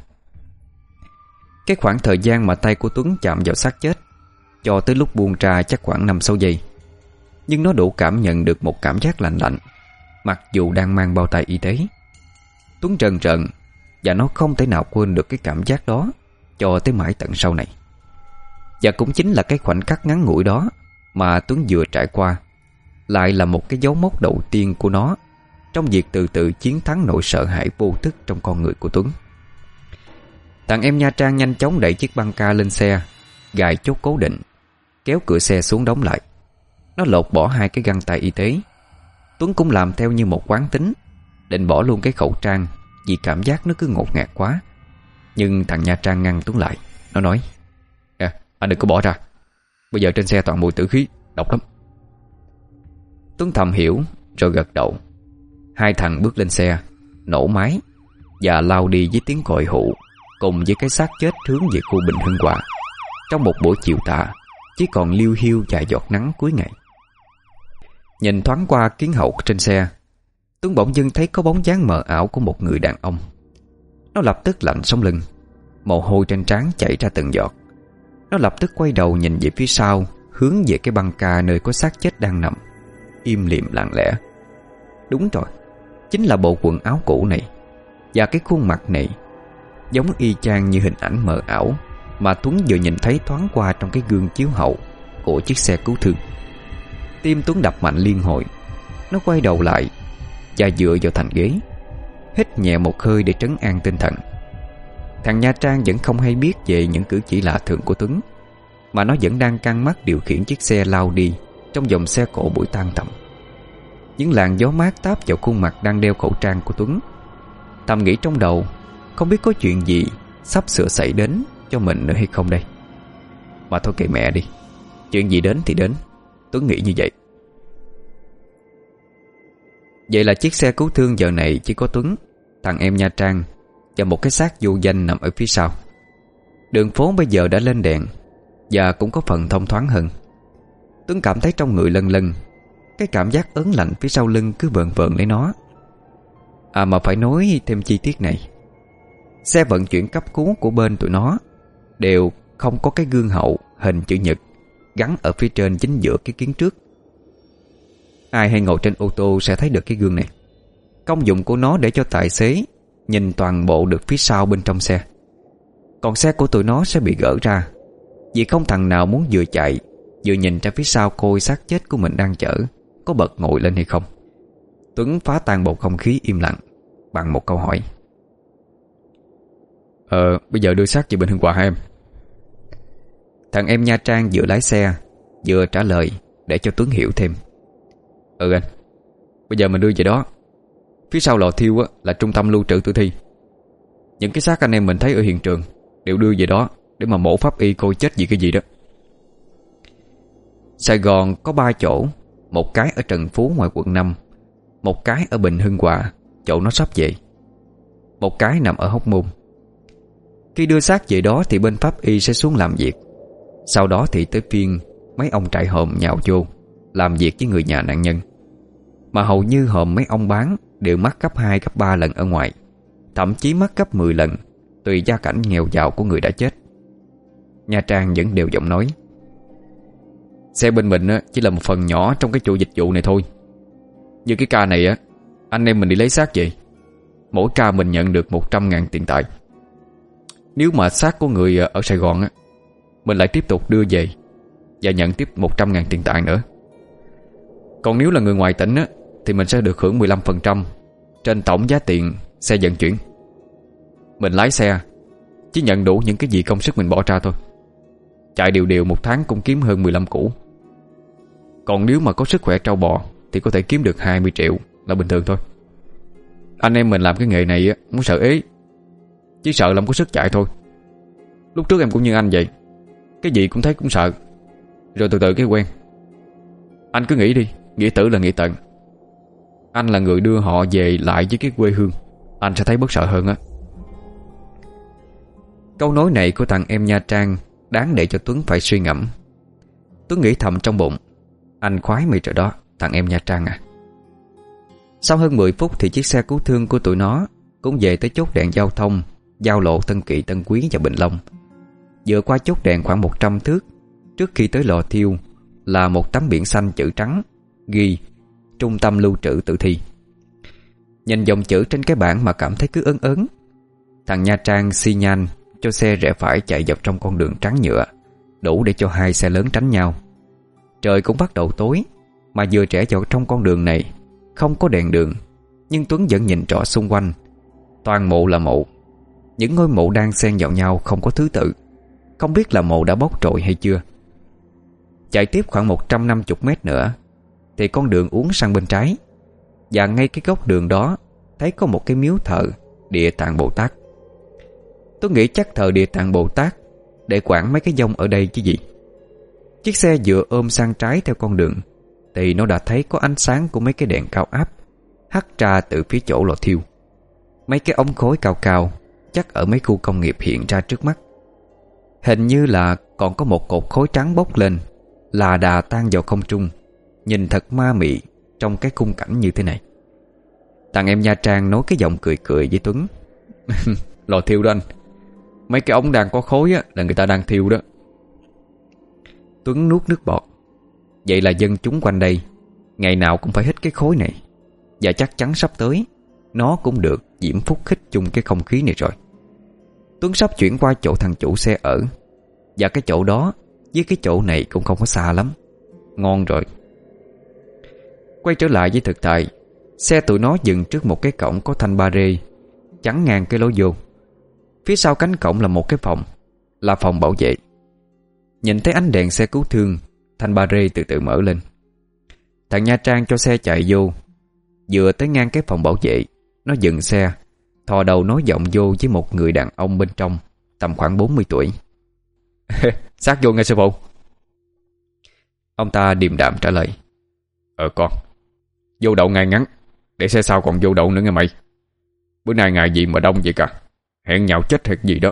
Cái khoảng thời gian mà tay của Tuấn chạm vào xác chết cho tới lúc buông ra chắc khoảng 5-6 giây. Nhưng nó đủ cảm nhận được một cảm giác lạnh lạnh, mặc dù đang mang bao tay y tế. Tuấn trần trần, và nó không thể nào quên được cái cảm giác đó cho tới mãi tận sau này. Và cũng chính là cái khoảnh khắc ngắn ngủi đó mà Tuấn vừa trải qua lại là một cái dấu mốc đầu tiên của nó trong việc từ từ chiến thắng nỗi sợ hãi vô thức trong con người của Tuấn. Thằng em Nha Trang nhanh chóng đẩy chiếc băng ca lên xe, gài chốt cố định, kéo cửa xe xuống đóng lại. Nó lột bỏ hai cái găng tay y tế. Tuấn cũng làm theo như một quán tính, định bỏ luôn cái khẩu trang vì cảm giác nó cứ ngột ngạt quá. Nhưng thằng Nha Trang ngăn Tuấn lại. Nó nói: anh đừng có bỏ ra. Bây giờ trên xe toàn mùi tử khí, độc lắm. Tuấn thầm hiểu rồi gật đầu. Hai thằng bước lên xe, nổ máy và lao đi với tiếng còi hụ, cùng với cái xác chết hướng về khu Bình Hưng Hòa. Trong một buổi chiều tà, chỉ còn liêu hiu vài giọt nắng cuối ngày. Nhìn thoáng qua kiến hậu trên xe, Tuấn bỗng dưng thấy có bóng dáng mờ ảo của một người đàn ông. Nó lập tức lạnh sống lưng, mồ hôi trên trán chảy ra từng giọt. Nó lập tức quay đầu nhìn về phía sau, hướng về cái băng ca nơi có xác chết đang nằm, im lìm lặng lẽ. Đúng rồi, chính là bộ quần áo cũ này và cái khuôn mặt này, giống y chang như hình ảnh mờ ảo mà Tuấn vừa nhìn thấy thoáng qua trong cái gương chiếu hậu của chiếc xe cứu thương. Tim Tuấn đập mạnh liên hồi. Nó quay đầu lại và dựa vào thành ghế, hít nhẹ một hơi để trấn an tinh thần. Thằng Nha Trang vẫn không hay biết về những cử chỉ lạ thường của Tuấn, mà nó vẫn đang căng mắt điều khiển chiếc xe lao đi trong dòng xe cộ buổi tan tầm. Những làn gió mát táp vào khuôn mặt đang đeo khẩu trang của Tuấn. Thầm nghĩ trong đầu, không biết có chuyện gì sắp sửa xảy đến cho mình nữa hay không đây. Mà thôi kệ mẹ đi, chuyện gì đến thì đến, Tuấn nghĩ như vậy. Vậy là chiếc xe cứu thương giờ này chỉ có Tuấn, thằng em Nha Trang và một cái xác vô danh nằm ở phía sau. Đường phố bây giờ đã lên đèn và cũng có phần thông thoáng hơn. Tuấn cảm thấy trong người lân lân, cái cảm giác ớn lạnh phía sau lưng cứ vờn vờn lấy nó. Mà phải nói thêm chi tiết này, xe vận chuyển cấp cứu của bên tụi nó đều không có cái gương hậu hình chữ nhật gắn ở phía trên chính giữa cái kiến trước. Ai hay ngồi trên ô tô sẽ thấy được cái gương này. Công dụng của nó để cho tài xế nhìn toàn bộ được phía sau bên trong xe. Còn xe của tụi nó sẽ bị gỡ ra, vì không thằng nào muốn vừa chạy vừa nhìn ra phía sau coi xác chết của mình đang chở có bật ngồi lên hay không. Tuấn phá tan bầu không khí im lặng bằng một câu hỏi: bây giờ đưa xác về Bình Hưng Hòa hả em? Thằng em Nha Trang vừa lái xe vừa trả lời để cho Tuấn hiểu thêm: anh, bây giờ mình đưa về đó. Phía sau lò thiêu là trung tâm lưu trữ tử thi. Những cái xác anh em mình thấy ở hiện trường đều đưa về đó để mà mổ pháp y coi chết vì cái gì đó. Sài Gòn có 3 chỗ, một cái ở Trần Phú ngoài quận 5, một cái ở Bình Hưng Hòa, chỗ nó sắp về, một cái nằm ở Hóc Môn. Khi đưa xác về đó thì bên pháp y sẽ xuống làm việc. Sau đó thì tới phiên mấy ông trại hòm nhào vô, làm việc với người nhà nạn nhân, mà hầu như hòm mấy ông bán đều mắc gấp 2, gấp 3 lần ở ngoài, thậm chí mắc gấp 10 lần, tùy gia cảnh nghèo giàu của người đã chết. Nha Trang vẫn đều giọng nói: xe bên mình chỉ là một phần nhỏ trong cái chuỗi dịch vụ này thôi. Như cái ca này anh em mình đi lấy xác về, mỗi ca mình nhận được 100.000 tiền tài. Nếu mà xác của người ở Sài Gòn mình lại tiếp tục đưa về và nhận tiếp 100.000 tiền tài nữa. Còn nếu là người ngoài tỉnh thì mình sẽ được hưởng 15% trên tổng giá tiền xe vận chuyển. Mình lái xe chỉ nhận đủ những cái gì công sức mình bỏ ra thôi. Chạy đều đều một tháng cũng kiếm hơn 15 củ. Còn nếu mà có sức khỏe trâu bò thì có thể kiếm được 20 triệu là bình thường thôi. Anh em mình làm cái nghề này muốn sợ ế, chỉ sợ làm có sức chạy thôi. Lúc trước em cũng như anh vậy, cái gì cũng thấy cũng sợ, rồi từ từ cái quen. Anh cứ nghĩ đi, nghĩa tử là nghĩa tận. Anh là người đưa họ về lại với cái quê hương, anh sẽ thấy bớt sợ hơn á. Câu nói này của thằng em Nha Trang đáng để cho Tuấn phải suy ngẫm. Tuấn nghĩ thầm trong bụng: anh khoái mày trời đó, thằng em Nha Trang à. Sau hơn 10 phút thì chiếc xe cứu thương của tụi nó cũng về tới chốt đèn giao thông giao lộ Tân Kỵ, Tân Quý và Bình Long. Vừa qua chốt đèn khoảng 100 thước, trước khi tới lò thiêu là một tấm biển xanh chữ trắng ghi Trung tâm lưu trữ tử thi. Nhìn dòng chữ trên cái bảng mà cảm thấy cứ ớn ớn. Thằng Nha Trang xi nhan cho xe rẽ phải chạy dọc trong con đường trắng nhựa, đủ để cho hai xe lớn tránh nhau. Trời cũng bắt đầu tối, mà vừa rẽ vào trong con đường này không có đèn đường, nhưng Tuấn vẫn nhìn rõ xung quanh. Toàn mộ là mộ, những ngôi mộ đang xen vào nhau không có thứ tự, không biết là mộ đã bốc trội hay chưa. Chạy tiếp khoảng 150 mét nữa thì con đường uốn sang bên trái, và ngay cái góc đường đó thấy có một cái miếu thờ Địa Tạng Bồ Tát. Tôi nghĩ chắc thờ Địa Tạng Bồ Tát để quản mấy cái dông ở đây chứ gì. Chiếc xe vừa ôm sang trái theo con đường thì nó đã thấy có ánh sáng của mấy cái đèn cao áp hắt ra từ phía chỗ lò thiêu. Mấy cái ống khói cao cao chắc ở mấy khu công nghiệp hiện ra trước mắt. Hình như là còn có một cột khói trắng bốc lên, là đà tan vào không trung, nhìn thật ma mị trong cái khung cảnh như thế này. Thằng em Nha Trang nói cái giọng cười cười với Tuấn: lò thiêu đó anh, mấy cái ống đang có khói là người ta đang thiêu đó. Tuấn nuốt nước bọt. Vậy là dân chúng quanh đây ngày nào cũng phải hít cái khói này, và chắc chắn sắp tới nó cũng được Diễm Phúc hít chung cái không khí này rồi. Tuấn sắp chuyển qua chỗ thằng chủ xe ở, và cái chỗ đó với cái chỗ này cũng không có xa lắm. Ngon rồi. Quay trở lại với thực tại, xe tụi nó dừng trước một cái cổng có thanh ba rê chắn ngang cái lối vô. Phía sau cánh cổng là một cái phòng, là phòng bảo vệ. Nhìn thấy ánh đèn xe cứu thương, thanh ba rê từ từ mở lên. Thằng Nha Trang cho xe chạy vô. Vừa tới ngang cái phòng bảo vệ, nó dừng xe, thò đầu nói giọng vô với một người đàn ông bên trong, tầm khoảng 40 tuổi. Xác vô ngay sư phụ. Ông ta điềm đạm trả lời: con vô đậu ngay ngắn, để xe sau còn vô đậu nữa nghe mày. Bữa nay ngày gì mà đông vậy cả, hẹn nhậu chết thiệt gì đó.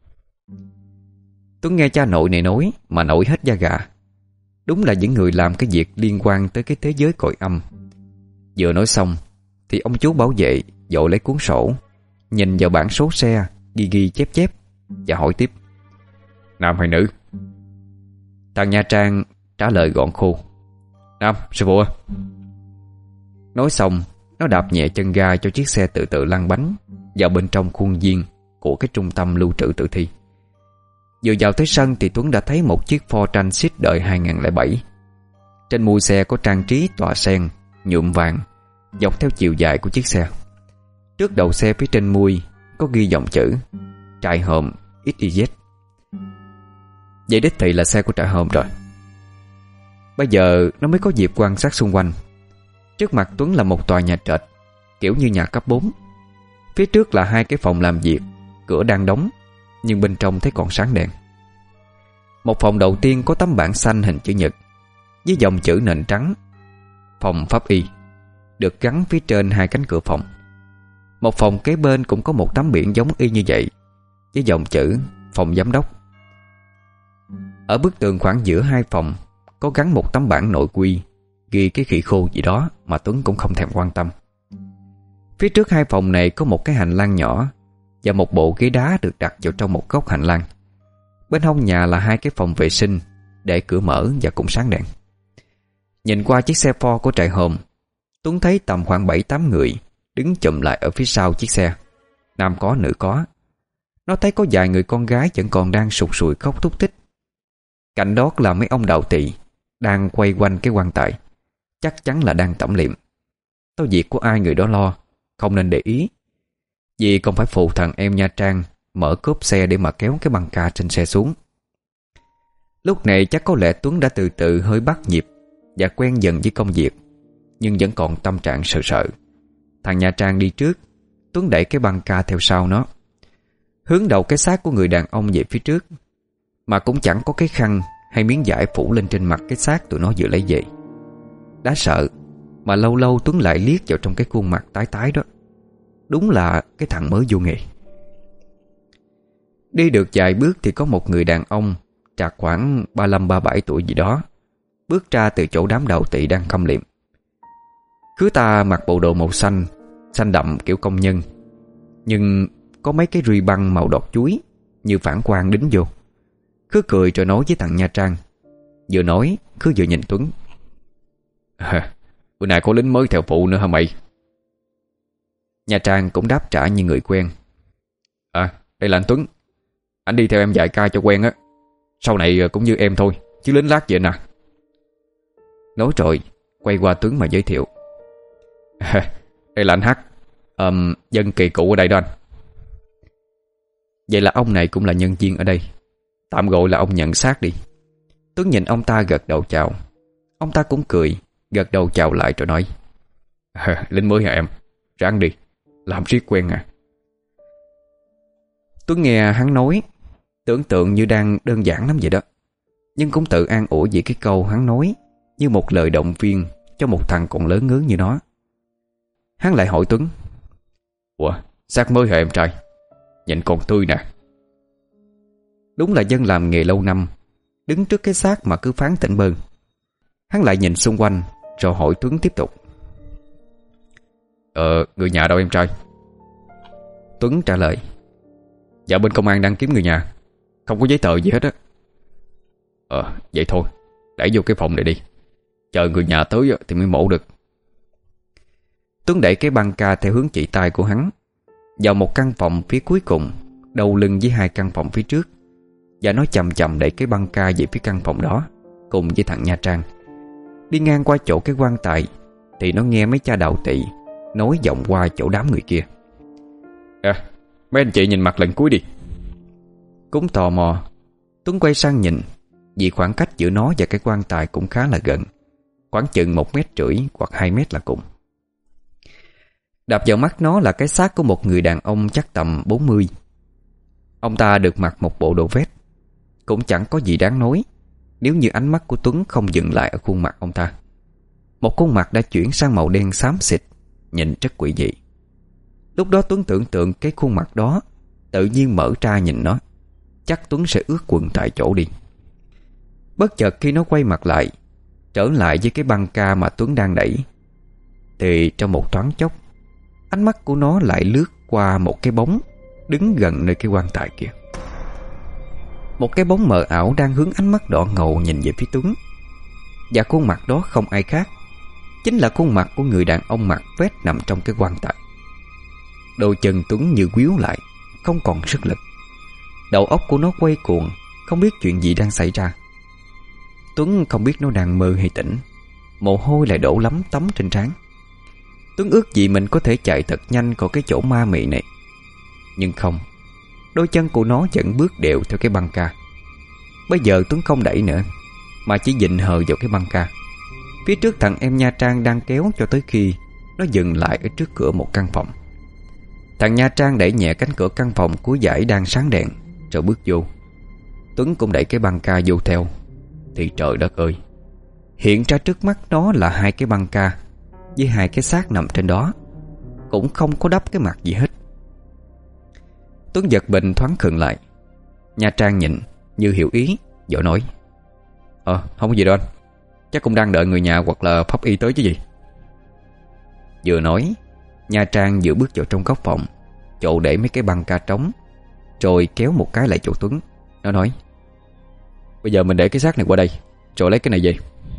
Tuấn nghe cha nội này nói mà nổi hết da gà. Đúng là những người làm cái việc liên quan tới cái thế giới cõi âm. Vừa nói xong thì ông chú bảo vệ vội lấy cuốn sổ, nhìn vào bảng số xe, ghi chép chép, và hỏi tiếp: nam hay nữ? Thằng Nha Trang trả lời gọn khô: nam, sư phụ. Nói xong, nó đạp nhẹ chân ga cho chiếc xe từ từ lăn bánh vào bên trong khuôn viên của cái trung tâm lưu trữ tử thi. Vừa vào tới sân thì Tuấn đã thấy một chiếc Ford Transit đời 2007. Trên mui xe có trang trí tọa sen nhuộm vàng dọc theo chiều dài của chiếc xe. Trước đầu xe phía trên mui có ghi dòng chữ Trại Hòm XYZ. Vậy đích thị là xe của trại hòm rồi. Bây giờ nó mới có dịp quan sát xung quanh. Trước mặt Tuấn là một tòa nhà trệt kiểu như nhà cấp 4. Phía trước là hai cái phòng làm việc, cửa đang đóng, nhưng bên trong thấy còn sáng đèn. Một phòng đầu tiên có tấm bảng xanh hình chữ nhật với dòng chữ nền trắng Phòng pháp y, được gắn phía trên hai cánh cửa phòng. Một phòng kế bên cũng có một tấm biển giống y như vậy với dòng chữ Phòng giám đốc. Ở bức tường khoảng giữa hai phòng có gắn một tấm bảng nội quy ghi cái khỉ khô gì đó mà Tuấn cũng không thèm quan tâm. Phía trước hai phòng này có một cái hành lang nhỏ và một bộ ghế đá được đặt vào trong một góc hành lang. Bên hông nhà là hai cái phòng vệ sinh để cửa mở và cũng sáng đèn. Nhìn qua chiếc xe Ford của trại hòm, Tuấn thấy tầm khoảng 7-8 người đứng chụm lại ở phía sau chiếc xe. Nam có nữ có. Nó thấy có vài người con gái vẫn còn đang sụt sùi khóc thút thít. Cạnh đó là mấy ông đạo tỵ đang quay quanh cái quan tài, chắc chắn là đang tẩm liệm. Có việc của ai người đó lo, không nên để ý, vì còn phải phụ thằng em Nha Trang mở cốp xe để mà kéo cái băng ca trên xe xuống. Lúc này chắc có lẽ Tuấn đã từ từ hơi bắt nhịp và quen dần với công việc, nhưng vẫn còn tâm trạng sợ sợ. Thằng Nha Trang đi trước, Tuấn đẩy cái băng ca theo sau nó, hướng đầu cái xác của người đàn ông về phía trước, mà cũng chẳng có cái khăn hay miếng vải phủ lên trên mặt cái xác tụi nó vừa lấy về. Đã sợ mà lâu lâu Tuấn lại liếc vào trong cái khuôn mặt tái tái đó. Đúng là cái thằng mới vô nghề. Đi được vài bước thì có một người đàn ông trạc khoảng 35-37 tuổi gì đó bước ra từ chỗ đám đạo tỵ đang khâm liệm. Khứ ta mặc bộ đồ màu xanh, xanh đậm kiểu công nhân, nhưng có mấy cái ruy băng màu đọt chuối như phản quang đính vô. Khứ cười rồi nói với thằng Nha Trang. Vừa nói Khứ vừa nhìn Tuấn. Bữa nay có lính mới theo phụ nữa hả mày? Nha Trang cũng đáp trả như người quen. Đây là anh Tuấn. Anh đi theo em dạy ca cho quen á. Sau này cũng như em thôi, chứ lính lát vậy nè. Nói rồi quay qua Tuấn mà giới thiệu. Đây là anh Hắc, dân kỳ cựu ở đây đó anh. Vậy là ông này cũng là nhân viên ở đây, tạm gọi là ông nhận xác đi. Tuấn nhìn ông ta gật đầu chào. Ông ta cũng cười, gật đầu chào lại rồi nói. Lính mới hả em? Ráng đi, làm riết quen à. Tuấn nghe hắn nói, tưởng tượng như đang đơn giản lắm vậy đó, nhưng cũng tự an ủi vì cái câu hắn nói như một lời động viên cho một thằng còn lớn ngớ như nó. Hắn lại hỏi Tuấn. Ủa, xác mới hả em trai? Nhìn còn tươi nè. Đúng là dân làm nghề lâu năm, đứng trước cái xác mà cứ phán tỉnh bơn. Hắn lại nhìn xung quanh rồi hỏi Tuấn tiếp tục. Người nhà đâu em trai? Tuấn trả lời. Dạ bên công an đang kiếm người nhà, không có giấy tờ gì hết á. Vậy thôi, đẩy vô cái phòng này đi, chờ người nhà tới thì mới mổ được. Tuấn đẩy cái băng ca theo hướng chỉ tay của hắn vào một căn phòng phía cuối cùng, đầu lưng với hai căn phòng phía trước, và nó chậm chậm đẩy cái băng ca về phía căn phòng đó cùng với thằng Nha Trang. Đi ngang qua chỗ cái quan tài thì nó nghe mấy cha đạo tỵ nói vọng qua chỗ đám người kia. Mấy anh chị nhìn mặt lần cuối đi. Cũng tò mò, Tuấn quay sang nhìn, vì khoảng cách giữa nó và cái quan tài cũng khá là gần, khoảng chừng 1,5 mét hoặc 2 mét là cùng. Đập vào mắt nó là cái xác của một người đàn ông chắc tầm 40. Ông ta được mặc một bộ đồ vest, cũng chẳng có gì đáng nói nếu như ánh mắt của Tuấn không dừng lại ở khuôn mặt ông ta. Một khuôn mặt đã chuyển sang màu đen xám xịt, nhìn rất quỷ dị. Lúc đó Tuấn tưởng tượng cái khuôn mặt đó tự nhiên mở ra nhìn nó, chắc Tuấn sẽ ướt quần tại chỗ đi. Bất chợt khi nó quay mặt lại, trở lại với cái băng ca mà Tuấn đang đẩy, thì trong một thoáng chốc, ánh mắt của nó lại lướt qua một cái bóng đứng gần nơi cái quan tài kia. Một cái bóng mờ ảo đang hướng ánh mắt đỏ ngầu nhìn về phía Tuấn. Và khuôn mặt đó không ai khác, chính là khuôn mặt của người đàn ông mặc vest nằm trong cái quan tài. Đôi chân Tuấn như quýu lại, không còn sức lực. Đầu óc của nó quay cuồng, không biết chuyện gì đang xảy ra. Tuấn không biết nó đang mơ hay tỉnh. Mồ hôi lại đổ lấm tấm trên trán. Tuấn ước gì mình có thể chạy thật nhanh khỏi cái chỗ ma mị này. Nhưng không, đôi chân của nó vẫn bước đều theo cái băng ca. Bây giờ Tuấn không đẩy nữa, mà chỉ dịnh hờ vào cái băng ca. Phía trước thằng em Nha Trang đang kéo cho tới khi nó dừng lại ở trước cửa một căn phòng. Thằng Nha Trang đẩy nhẹ cánh cửa căn phòng cuối dãy đang sáng đèn, rồi bước vô. Tuấn cũng đẩy cái băng ca vô theo. Thì trời đất ơi, hiện ra trước mắt nó là hai cái băng ca với hai cái xác nằm trên đó, cũng không có đắp cái mặt gì hết. Tuấn giật mình thoáng khựng lại. Nha Trang nhìn như hiểu ý, vội nói. Không có gì đâu anh, Chắc cũng đang đợi người nhà hoặc là pháp y tới chứ gì. Vừa nói, Nha Trang vừa bước vào trong góc phòng, chỗ để mấy cái băng ca trống, rồi kéo một cái lại chỗ Tuấn. Nó nói: Bây giờ mình để cái xác này qua đây, rồi lấy cái này về.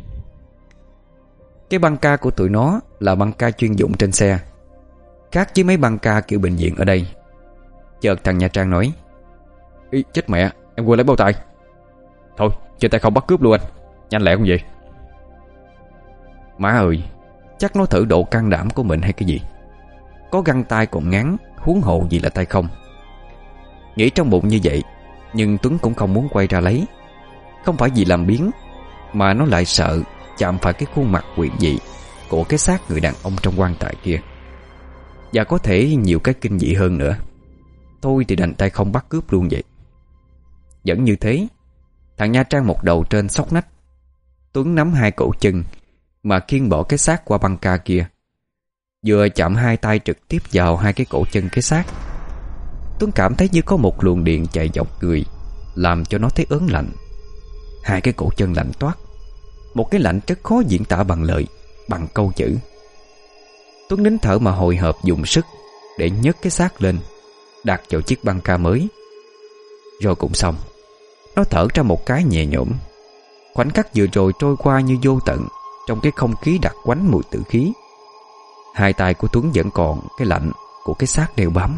Cái băng ca của tụi nó là băng ca chuyên dụng trên xe, khác với mấy băng ca kiểu bệnh viện ở đây. Chợt thằng Nha Trang nói: Ý, chết mẹ, em quên lấy bao tay. Thôi, trên tay không bắt cướp luôn anh. Nhanh lẹ không vậy? Má ơi, chắc nó thử độ can đảm của mình hay cái gì. Có găng tay còn ngắn, huống hộ gì là tay không. Nghĩ trong bụng như vậy, nhưng Tuấn cũng không muốn quay ra lấy. Không phải vì làm biếng, mà nó lại sợ chạm phải cái khuôn mặt quỷ dị của cái xác người đàn ông trong quan tài kia, và có thể nhiều cái kinh dị hơn nữa. Thôi thì đành tay không bắt cướp luôn vậy. Vẫn như thế, thằng Nha Trang một đầu trên xóc nách, Tuấn nắm hai cổ chân mà khiêng bỏ cái xác qua băng ca kia. Vừa chạm hai tay trực tiếp vào hai cái cổ chân cái xác, Tuấn cảm thấy như có một luồng điện chạy dọc người, làm cho nó thấy ớn lạnh. Hai cái cổ chân lạnh toát, một cái lạnh rất khó diễn tả bằng lời, bằng câu chữ. Tuấn nín thở mà hồi hộp dùng sức để nhấc cái xác lên, đặt vào chiếc băng ca mới. Rồi cũng xong. Nó thở ra một cái nhẹ nhõm. Khoảnh khắc vừa rồi trôi qua như vô tận trong cái không khí đặc quánh mùi tử khí. Hai tay của Tuấn vẫn còn cái lạnh của cái xác đeo bám.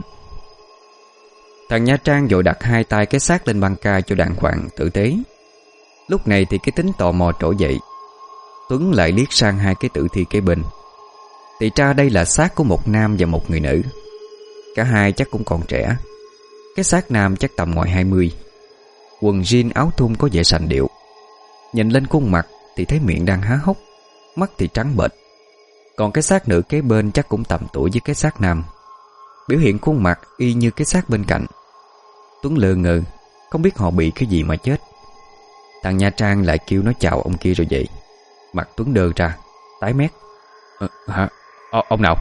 Thằng Nha Trang vội đặt hai tay cái xác lên băng ca cho đàng hoàng tử tế. Lúc này thì cái tính tò mò trỗi dậy. Tuấn lại liếc sang hai cái tử thi kế bên. Thì ra đây là xác của một nam và một người nữ. Cả hai chắc cũng còn trẻ. Cái xác nam chắc tầm ngoài 20, quần jean áo thun có vẻ sành điệu. Nhìn lên khuôn mặt thì thấy miệng đang há hốc, mắt thì trắng bệch. Còn cái xác nữ kế bên chắc cũng tầm tuổi với cái xác nam. Biểu hiện khuôn mặt y như cái xác bên cạnh. Tuấn lơ ngơ, không biết họ bị cái gì mà chết. Thằng Nha Trang lại kêu nó chào ông kia rồi vậy. Mặt Tuấn đơ ra, tái mét. Hả? Ông nào?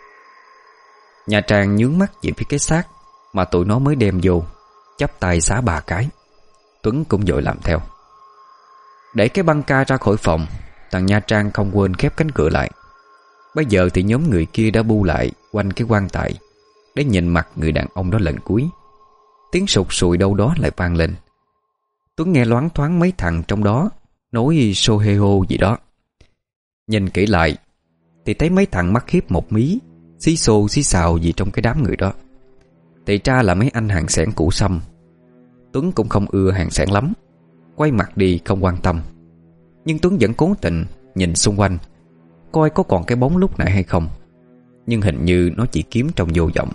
Nha Trang nhướng mắt về phía cái xác mà tụi nó mới đem vô, chắp tay xá bà cái. Tuấn cũng vội làm theo. Để cái băng ca ra khỏi phòng, thằng Nha Trang không quên khép cánh cửa lại. Bây giờ thì nhóm người kia đã bu lại quanh cái quan tài để nhìn mặt người đàn ông đó lần cuối. Tiếng sụt sùi đâu đó lại vang lên. Tuấn nghe loáng thoáng mấy thằng trong đó nói xô hê hô gì đó. Nhìn kỹ lại thì thấy mấy thằng mắt hiếp một mí, xí xô xí xào gì trong cái đám người đó. Thì ra là mấy anh hàng xẻng củ sâm. Tuấn cũng không ưa hàng xẻng lắm, quay mặt đi không quan tâm. Nhưng Tuấn vẫn cố tình nhìn xung quanh, coi có còn cái bóng lúc nãy hay không. Nhưng hình như nó chỉ kiếm trong vô vọng.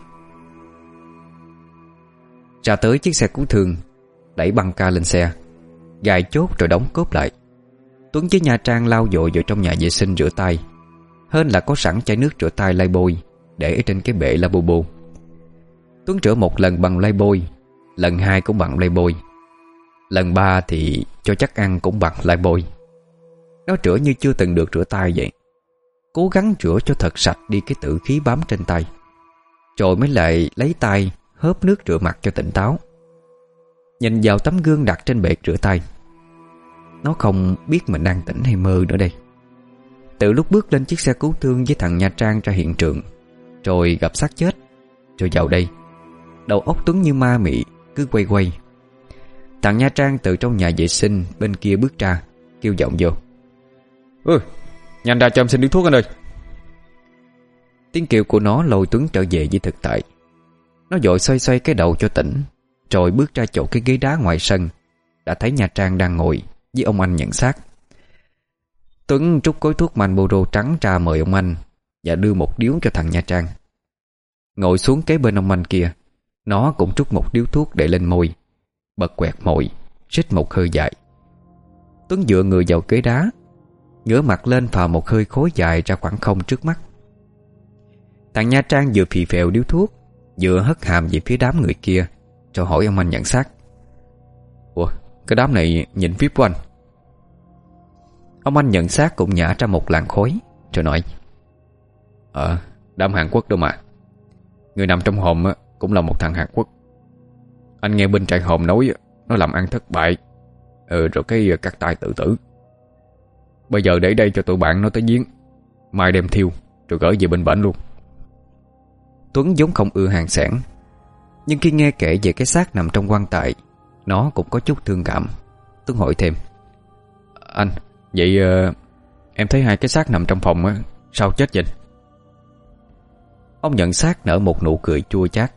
Ra tới chiếc xe cứu thương, đẩy băng ca lên xe, gài chốt rồi đóng cốp lại. Tuấn với Nha Trang lao vội vào trong nhà vệ sinh rửa tay. Hên là có sẵn chai nước rửa tay Lifebuoy để ở trên cái bệ lavabo. Tuấn rửa một lần bằng Lifebuoy, lần hai cũng bằng Lifebuoy, lần ba thì cho chắc ăn cũng bằng Lifebuoy. Nó rửa như chưa từng được rửa tay vậy. Cố gắng rửa cho thật sạch đi cái tử khí bám trên tay, rồi mới lại lấy tay hớp nước rửa mặt cho tỉnh táo. Nhìn vào tấm gương đặt trên bệ rửa tay, nó không biết mình đang tỉnh hay mơ nữa đây. Từ lúc bước lên chiếc xe cứu thương với thằng Nha Trang ra hiện trường, rồi gặp xác chết, rồi vào đây, đầu óc Tuấn như ma mị cứ quay quay. Thằng Nha Trang từ trong nhà vệ sinh bên kia bước ra, kêu giọng vô: Nhanh ra cho em xin điếu thuốc anh ơi. Tiếng kêu của nó lôi Tuấn trở về với thực tại. Nó vội xoay xoay cái đầu cho tỉnh, rồi bước ra chỗ cái ghế đá ngoài sân, đã thấy Nha Trang đang ngồi với ông anh nhận xác. Tuấn trút gói thuốc Marlboro trắng ra mời ông anh và đưa một điếu cho thằng Nha Trang. Ngồi xuống kế bên ông anh kia, nó cũng trút một điếu thuốc để lên môi, bật quẹt mồi, rít một hơi dài. Tuấn dựa người vào ghế đá, ngửa mặt lên phào một hơi khói dài ra khoảng không trước mắt. Thằng Nha Trang vừa phì phèo điếu thuốc, vừa hất hàm về phía đám người kia, rồi hỏi ông anh nhận xác: Ủa, cái đám này nhìn VIP của anh? Ông anh nhận xác cũng nhả ra một làn khói, rồi nói: Đám Hàn Quốc đâu mà. Người nằm trong hòm cũng là một thằng Hàn Quốc. Anh nghe bên trại hòm nói nó làm ăn thất bại, rồi cái cắt tay tự tử. Bây giờ để đây cho tụi bạn nó tới giếng, mai đem thiêu rồi gửi về bên bển luôn. Tuấn vốn không ưa hàng xẻng, nhưng khi nghe kể về cái xác nằm trong quan tài, nó cũng có chút thương cảm. Tuấn hỏi thêm: Anh, vậy em thấy hai cái xác nằm trong phòng á, sao chết vậy? Ông nhận xác nở một nụ cười chua chát.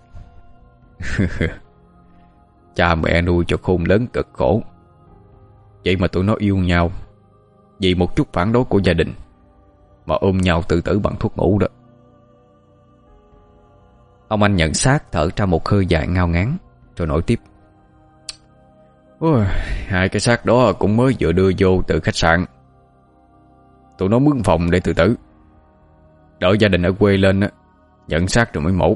Cha mẹ nuôi cho khôn lớn cực khổ, vậy mà tụi nó yêu nhau vì một chút phản đối của gia đình mà ôm nhau tự tử bằng thuốc ngủ đó. Ông anh nhận xác thở ra một hơi dài ngao ngán, rồi nói tiếp: Ôi, hai cái xác đó cũng mới vừa đưa vô từ khách sạn. Tụi nó mướn phòng để tự tử, đợi gia đình ở quê lên á, nhận xác rồi mới mổ.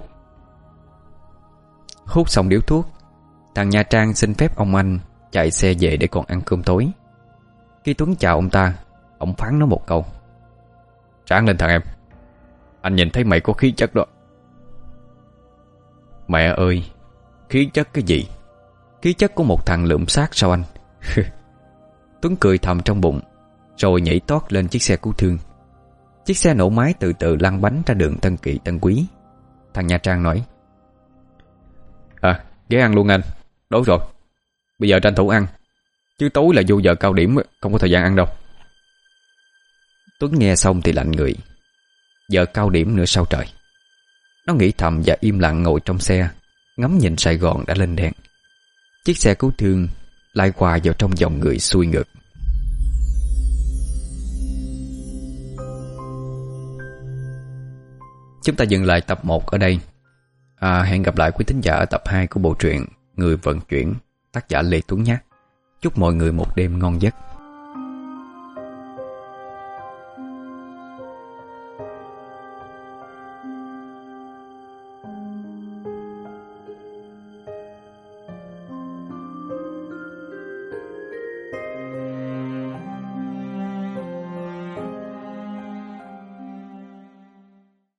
Hút xong điếu thuốc, thằng Nha Trang xin phép ông anh chạy xe về để còn ăn cơm tối. Khi Tuấn chào ông ta, ông phán nó một câu: Sáng lên thằng em, anh nhìn thấy mày có khí chất đó. Mẹ ơi, khí chất cái gì? Khí chất của một thằng lượm xác sao anh? Tuấn cười thầm trong bụng, rồi nhảy tót lên chiếc xe cứu thương. Chiếc xe nổ máy từ từ lăn bánh ra đường Tân Kỳ Tân Quý. Thằng Nha Trang nói: Ghé ăn luôn anh. Đói rồi, bây giờ tranh thủ ăn, chứ tối là vô giờ cao điểm, không có thời gian ăn đâu. Tuấn nghe xong thì lạnh người. Giờ cao điểm nữa sao trời? Nó nghĩ thầm và im lặng ngồi trong xe, ngắm nhìn Sài Gòn đã lên đèn. Chiếc xe cứu thương lai qua vào trong dòng người xuôi ngược. Chúng ta dừng lại tập 1 ở đây. Hẹn gặp lại quý thính giả ở tập 2 của bộ truyện Người Vận Chuyển, tác giả Lê Tuấn nhé. Chúc mọi người một đêm ngon giấc.